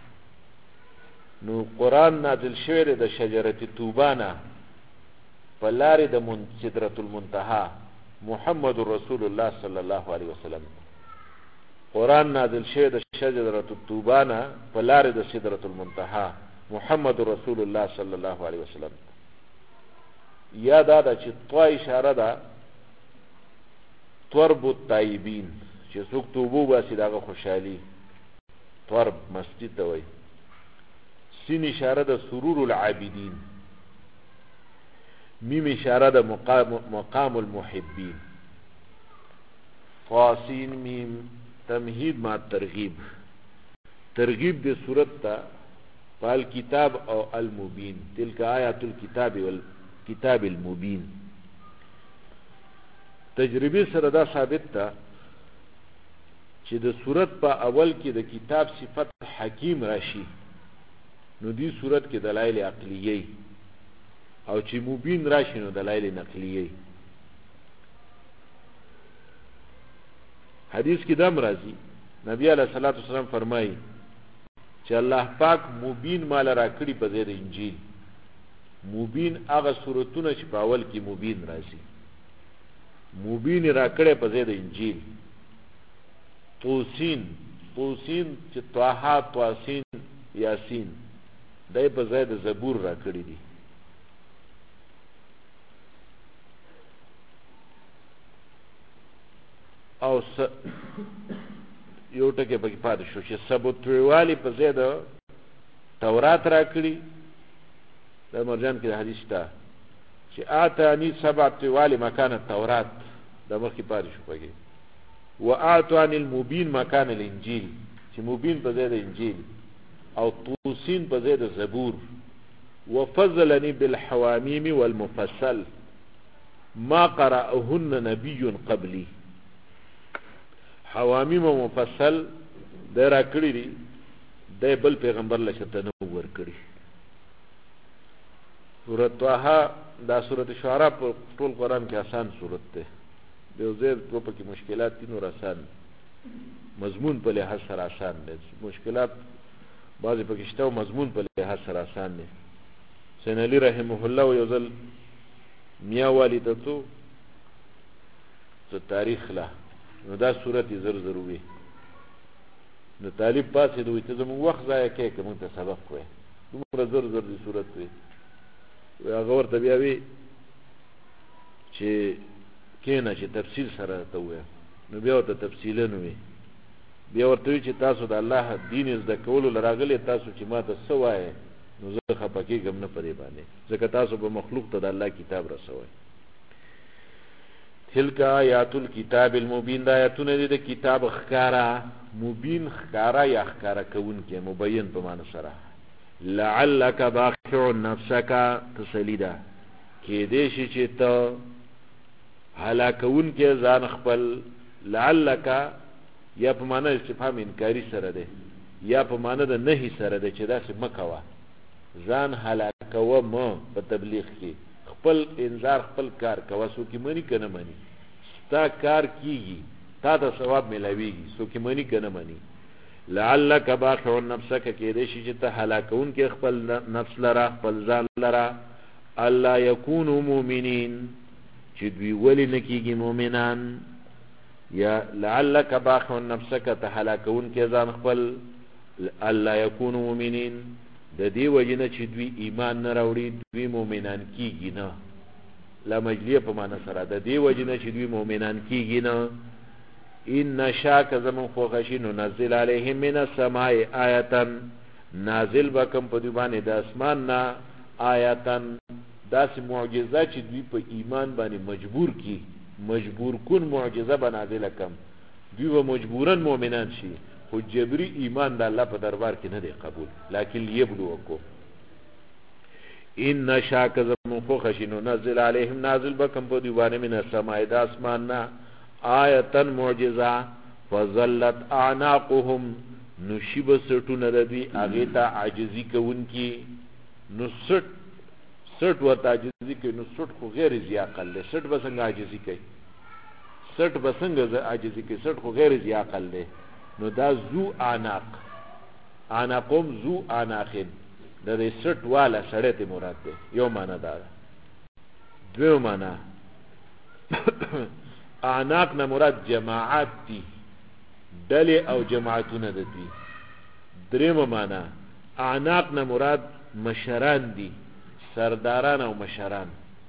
نو قرآن نازل شوی د شجرة طوبانه په لارې د سدرة المنتهى محمد رسول الله صلی الله علیه وسلم قرآن نازل شوی د شجرة الطوبانه په لارې د سدرة المنتهى محمد رسول الله صلی الله علیه وسلم. یا دا ده چې طوا اشاره ده طرب الطیبین، چې څوک توبه وباسي د هغه خوشحالي، طرب مسجد ته وایي. سین اشاره ده سرور العابدین. میم اشاره ده مقام المحبین. طاسین میم تمهید ما ترغیب، ترغیب دے صورت تا فال کتاب او المبین، تلک آیات الکتاب والکتاب المبین. تجربی سره دا ثابت تا چې د صورت په اول کې د کتاب صفت حکیم راشي، نو دی صورت کې دلایل عقلیه، او چې مبین راشي نو دلایل نقلیه. حدیث کی دم راضی نبی علیہ الصلوۃ والسلام فرمایي چې الله پاک مبین مال را کړی په ځای د انجیل. مبین هغه سورتونه چې په اول کې مبین راځي، مبین را کړی په ځای د انجیل. طوسین، طوسین چې طه طاسین یاسین دای په ځای د زبور را کړی دي. او یو ټکی پکې پاتې شو چې ثبوت والی په ځای د تورات را کړي. د مرجان کې حدیث شته چې آتانی سبعة والی مکان التورات، د مخکې پاتې شو پکې. وآتانی المبین مکان الانجیل، چې مبین په ځای د انجیل، او طوسین په ځای د زبور. وفضلنی بالحوامیم والمفصل ما قرأهن نبی قبلی. حوامیم و مفصل دی را کړی دي، دی بل پیغمبر لشته نه ورکړي. سورۃ طه دا سورۃ شعراء په ټول قرآن کې آسان سورۃ ده، یو ځای په کې مشکلات دي نور آسان، مضمون په لحاظ سره آسان دي. مشکلات بعضې پکې شته او مضمون په لحاظ سره آسان دي. حسین علي رحمه الله یو ځل میا والی ته څو تاریخ له نو دا صورت زر ضروري، نو طالب پاسې دوی ته زموږ وخت ضایع کوي که موږ ته سبق کوی، دومره زر زر دی صورت وي. هغه ورته بیا وي چې کېنه چې تفصیل سره ته ووایه، نو بیا ورته تفصیلا وي. بیا ورته وي چې تاسو د الله دین زده کولو له راغلي، تاسو چې ما ته څه وایې نو زه خفه کېږم نه په دې باندې، ځکه تاسو به مخلوق ته د الله کتاب رسوئ. تلک آیات الکتاب المبین، دا آیاتونه دي د کتاب ښکارا، مبین ښکارا یا ښکارا کون کې، مبین په معنی سره. لعلک باخع نفسک تسلی ده، کېدې شي چې ته هلاکون کې ځان خپل. لعلک یا په معنی استفهام انکاری سره ده، یا په معنی د نهي سره ده چې داسې مه کوه، ځان هلاکوه مه په تبلیغ کې، خپل انذار خپل کار کوه، څوک مني که نه مني ستا کار کیږي، تا ته ثواب ملاویږي، څوک مني که نه مني. لعلک باخع نفسک، کېدی شي چې ته هلاکونکې خپل نفس لره، خپل ځان لره. الا یکونوا مؤمنین، چې دوی ولې نه کېږي مؤمنان. یا لعلک باخع نفسک، ته هلاکونکې ځان خپل. الا یکونوا مؤمنین، د دې وجې نه چې دوی ایمان نه راوړي، دوی مؤمنان کېږي نه. لا مجلیه په معنی سره، د دې وجې نه چې دوی مؤمنان کېږي نه. ان نشاء که زمون خوښه شي ننزل علیهم من السماء آیة، نازل به کم په دوی باندې د اسمان نه آیة، داسې معجزه چې دوی په ایمان باندې مجبور کی، مجبور کن معجزه به نازله کم، دوی به مجبورا مؤمنان شي، خو جبری ایمان د الله په دربار کې نه دی قبول، لکن لیبلوکم. ان نشاء که زمون خوښه شي ننزل علیهم، نازل به کم په دوی باندې من السماء د اسمان نه آیتن معجزه. فظلت اعناقهم، نشیب سټونه د دوی هغې ته عاجزي کوونکي. نو سټ ورته عاجزي کوي، نو سټ خو غیر ذی عقل دی، سټ به څنګه عاجزي کوي، سټ به څنګه عاجزي کوي، سټ خو غیر ذی عقل دی. نو دا ذو اعناق، اعناقهم ذو اعناقین، د دې سټ والا سړی ته مراد دی. یو معنی دا ده. دویم معنی اعناق نه مراد جماعات دي، ډلې او جماعتونه د دوی. دریم معنی اعناق نه مراد مشران دي، سرداران او مشران.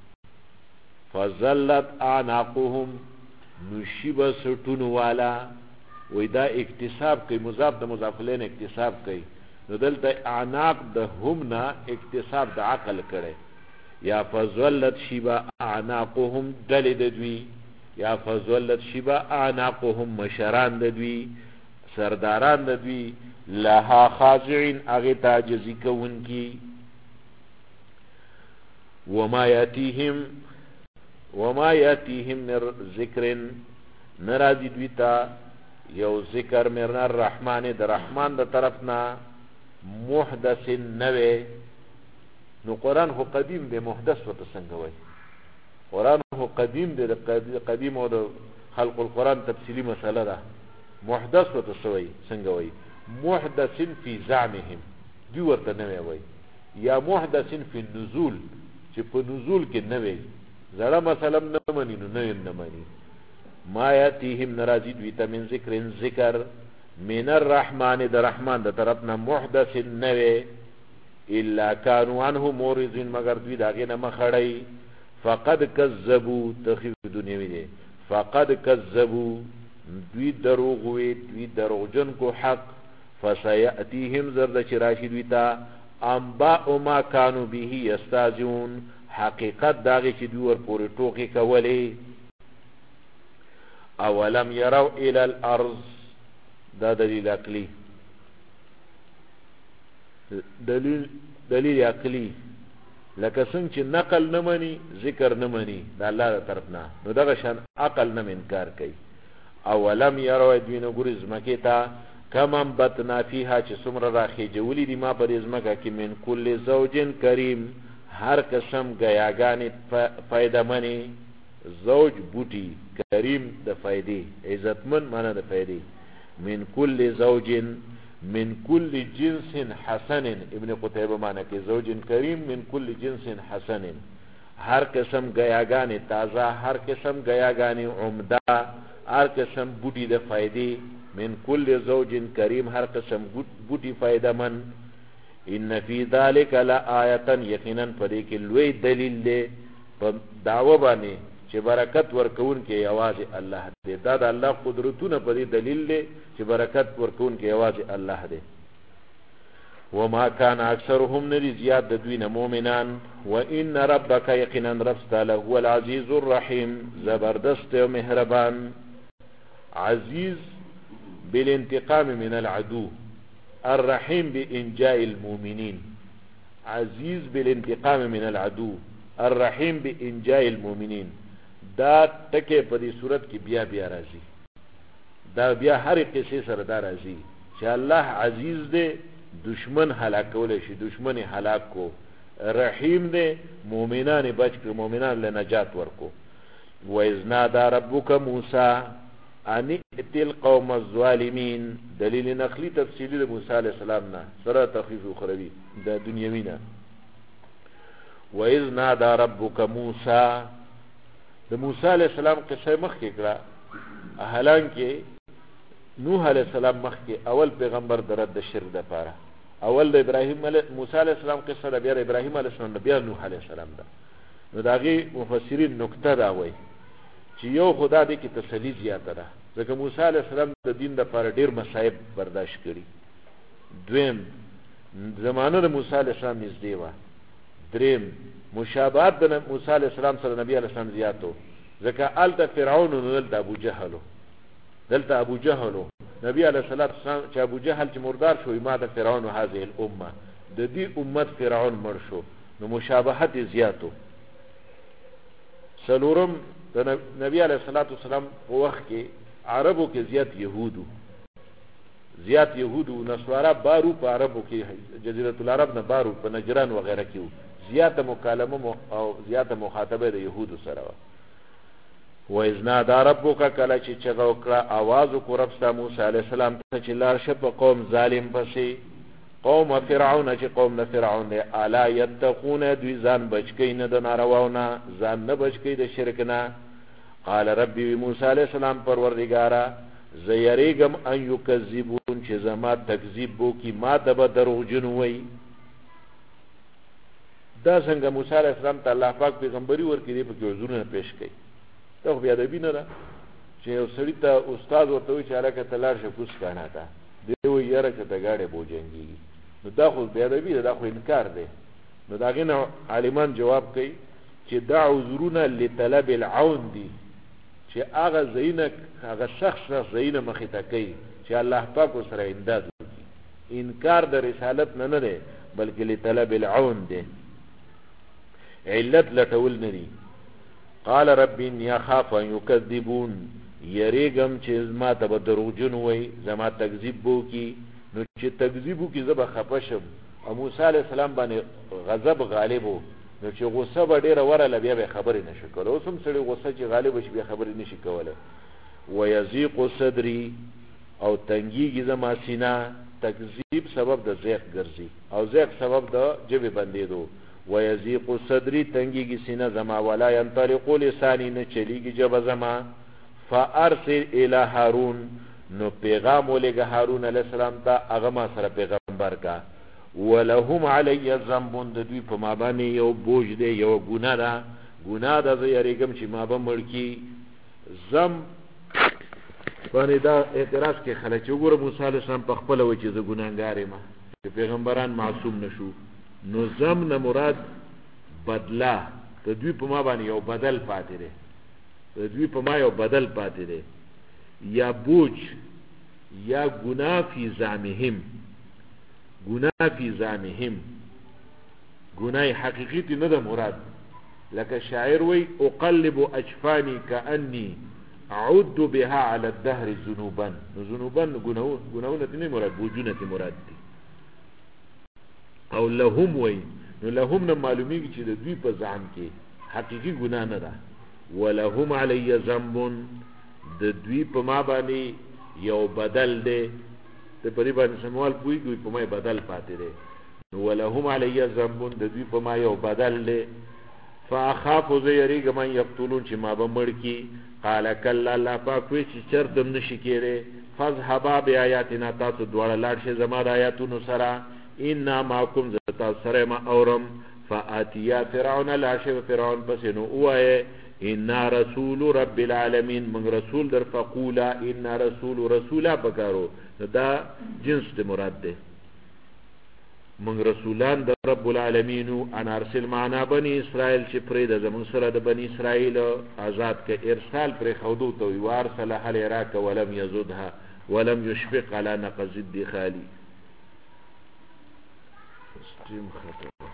فظلت اعناقهم نشیب سټون والا، وی دا اکتساب کوي، مضاف د مضاف الیه اکتساب کوي، نو دلته اعناق د هم نه اکتساب د عقل کړي. یا فظلت شیبا اعناقهم دل د دوی، یا فظلت شیبا اعناقهم مشران د دوی، سرداران د دوی، لها خاضعین اغه تعجزی کون کی. وما یاتیهم من ذکر نرازی دوی تا یو ذکر من الرحمن د رحمان د طرفنا، محدث نوے. نو قرآن خو قدیم دی، محدث و تسنگوی. قرآن خو قدیم دی، قدیم و د خلق القرآن تفصیلی مسئله ده. محدث و تسوی سنگوی، محدث فی زعمهم دوی ورته نوی وی، یا محدث فی النزول چې په نزول کې نوی زړه مسئله نه مني نو نوی نه مني. ما یاتیهم نرازی دوی ته من ذکر ذکر من الرحمن د رحمان د طرفنا، محدث نوی، الا كانوا عنه مورزین مگر دوی داغه نه مخړی. فقد کذبوا تخیف دنیوی دی، فقد کذبوا دوی دروغ وی، دوی دروغجن کو حق. فسیاتیهم زرد چراشی دوی تا انباء ما كانوا به یستهزئون، حقیقت داغه چې دوی ور پورې ټوکی کولی. اولم يروا الى الارض، دا دلیل عقلی، دلیل عقلی، لکه څنګه چې نقل نه مني ذکر نه مني د الله تر طرف نه، نو دغه شان عقل نه انکار کوي. اولم يروا دوی نه ګوري زمکه ته، کمم بتنا فیها چې څومره راخېجولي دي ما پر زمکه کې، من کل زوجین کریم هر قسم گیاګانې فایده منی، زوج بوټي، کریم د فایدې، عزتمن معنی د فایدې. من کل زوجین من کل جنس حسن، ابن قتیبه معنی کې زوجین کریم من کل جنس حسن، هر قسم گیاګانې تازه، هر قسم گیاګانې عمده، هر قسم بوټي د فایدې. من کل زوجین کریم هر قسم بوټي فایده من. ان فی ذلک لآیه، یقینا پدې کې لوی دلیل دی په دعوه باندې چې برکت ورکون کې یوازې الله دی. دا د الله قدرتونه پدې دلیل دی چې برکت ورکون کې یوازې الله دی. وما كان اکثرهم ندی زیاد د دوی نه مؤمنان. وان ربک، یقینا رب تعالی هو العزیز الرحیم، زبردست و مهربان. عزیز بالانتقام من العدو، الرحیم بانجاء المؤمنین. عزیز بالانتقام من العدو، الرحیم بانجاء المؤمنین. دا ټکه په دې صورت کې بیا بیا راځي، دا بیا هر قصې سره دا راځي چې الله عزیز دی، دشمن هلاکول شي، دشمن هلاک کو. رحیم دی، مؤمنان بچ کو، مؤمنان له نجات ورکو. وَإِذْ نَادَى رَبُّكَ مُوسَى أَنِ ائْتِ الْقَوْمَ الظَّالِمِينَ. دلیل نقلی تفصیلی د موسی علیہ السلام نه، سره تخفیف اخروی د دنیوی نه. وَإِذْ نَادَى رَبُّكَ مُوسَى، د موسی علیہ السلام قصه مخکې کړه، حالانکه نوح علیہ السلام مخکې اول پیغمبر د رد شرک د پاره، اول د ابراهیم موسی علیہ السلام قصه د بیا ابراهیم علیہ السلام بیا نوح علیہ السلام ده. نو داغي مفسرین نکته دا وایي چې یو خدا دې کې تسلی زیاته ده، ځکه موسی علیہ السلام د دین د لپاره ډیر مصائب برداشت کړي. دویم، زمانه د موسی علیہ السلام نږدې وه. دریم، مشابهت د موسی علیہ السلام سره نبی علیہ السلام زیاتو، ځکه الته فرعون او دلته ابو جهل، دلته ابو جهل نبی علیہ الصلوۃ والسلام چې ابو جهل چې مردار شو، ما د فرعون هذه الامه، د دې امت فرعون مر شو، نو مشابهت زیاتو. سلورم، د نبی علیہ الصلوۃ والسلام په وخت کې عربو کې زیات یهودو نصارا بارو په عربو کې، جزیرة العرب نه بارو په نجران وغیرہ کې زیاته مکالمه او زیاته مخاطبه د یهودو سره و. وَإِذْ نَادَى رَبُّكَ، کله چې چغه وکړه आवाज وکړ رب ستا موسی علیہ السلام ته چې لار شه په قوم ظالم پسې، قوم فرعون چې قوم د فرعون دی. الا یتقون، دوی ځان بچکی نه د نارواونه، ځان نه بچکی د شرک نه. قال ربي، موسی علیہ السلام پروردگارا، زیریګم ان یکذبون، چې زما تکذیب وکي، ما ته به دروغجن وي. دا څنګه موسی علیه السلام ته الله پاک پیغمبري ورکړي په کې عذرونه پیش کړي دا خو بیا ادبي نه ده چې یو سړي ته استاد ورته وایي چې هلکه ته لاړ شه کوز کاڼه ته دی وایي یاره که ته ګاډی بوجنګېږي نو دا خو بې ادبي ده دا خو انکار دی نو د هغې نه عالمان جواب کوي چې دا عذرونه لطلب العون دي چې هغه ځایونه هغه سخت ځایونه مخې ته کوي چې الله پاک ورسره امداد وکړي انکار د رسالت نه دی بلکې لطلب العون دی علت لټول نه دي قال رب اني اخاف ان يكذبون یریګم چې ما ته به دروغجن وایي زما تکذیب به وکړي نو چې تکذیب وکړي زه به خفه شم او موسی علیه السلام باندې غضب غالب و نو چې غصه به ډېره ورله بیا به خبرې نه شي کولی اوس هم سړی غصه چې غالب شي بیا خبرې نه شي کولی ویضیق صدري او تنګیږي زما سینه تکذیب سبب د ضیق ګرځي او ضیق سبب د ژبې بندېدو ویضیق صدري تنګیږي سینه زما ولا ينطلق لساني نه چلیږي ژبه زما فارسل الى هارون نو پیغام ولېږه هارون علیه السلام ته هغه ما سره پیغمبر کا ولهم علی ذنب د دوی په ما باندې یو بوج دی یو ګناه ده ګناه ده زه یریږم چې ما به مړ کي ذنب باندې دا اعتراض کې خلک چې وګوره موسی علیه السلام په خپله وایي چې زه ګناهګار یم چې پیغمبران معصوم نشو نو ذنب نه مراد بدله د دوی په ما باندې یو بدل پاتې دی د دوی په ما یو بدل پاتې دی یا بوج یا ګناه فی زعمهم ګناه فی زعمهم ګناه حقیقی نه ده مراد لکه شاعر وی اقلب اجفانی کانی اعد بها على الدهر ذنوبا ذنوبا ګناهونه نه مراد بوجونه مراد دي او لهم وی نو لهم نه معلومیږي چې د دوی په ځان کې حقیقی ګناه نه ده ولهم علی ذنب د دوی په ما باندې یو بدل دی د پرې باندې سموال پوهېږي په ما بدل پاتې دی ولهم علی ذنب د دوی په ما یو بدل دی فاخاف زه یریږم ان یقتلون چې ما به مړ کي قال کلا الله پاک وایي چې چرته هم نشي کېدی فاذهبا بآیاتنا تاسو دواړه لاړ شئ زما د آیاتونو سره انا معکم زه تاسو سره یم اورم فاتیا فرعون لاړ شئ فرعون پسې نو ووایه انا رسول رب العالمین من رسول در فقولا انا رسولا بکارو دا جنس ته مراد ده من رسولان در رب العالمین ان ارسل معنا بنی اسرائیل چې پرې د زمون سره د بنی اسرائیل آزاد ک ارسال پر خودو تو وارسل هل راک ولم یزدها ولم یشفق على نقض الدخال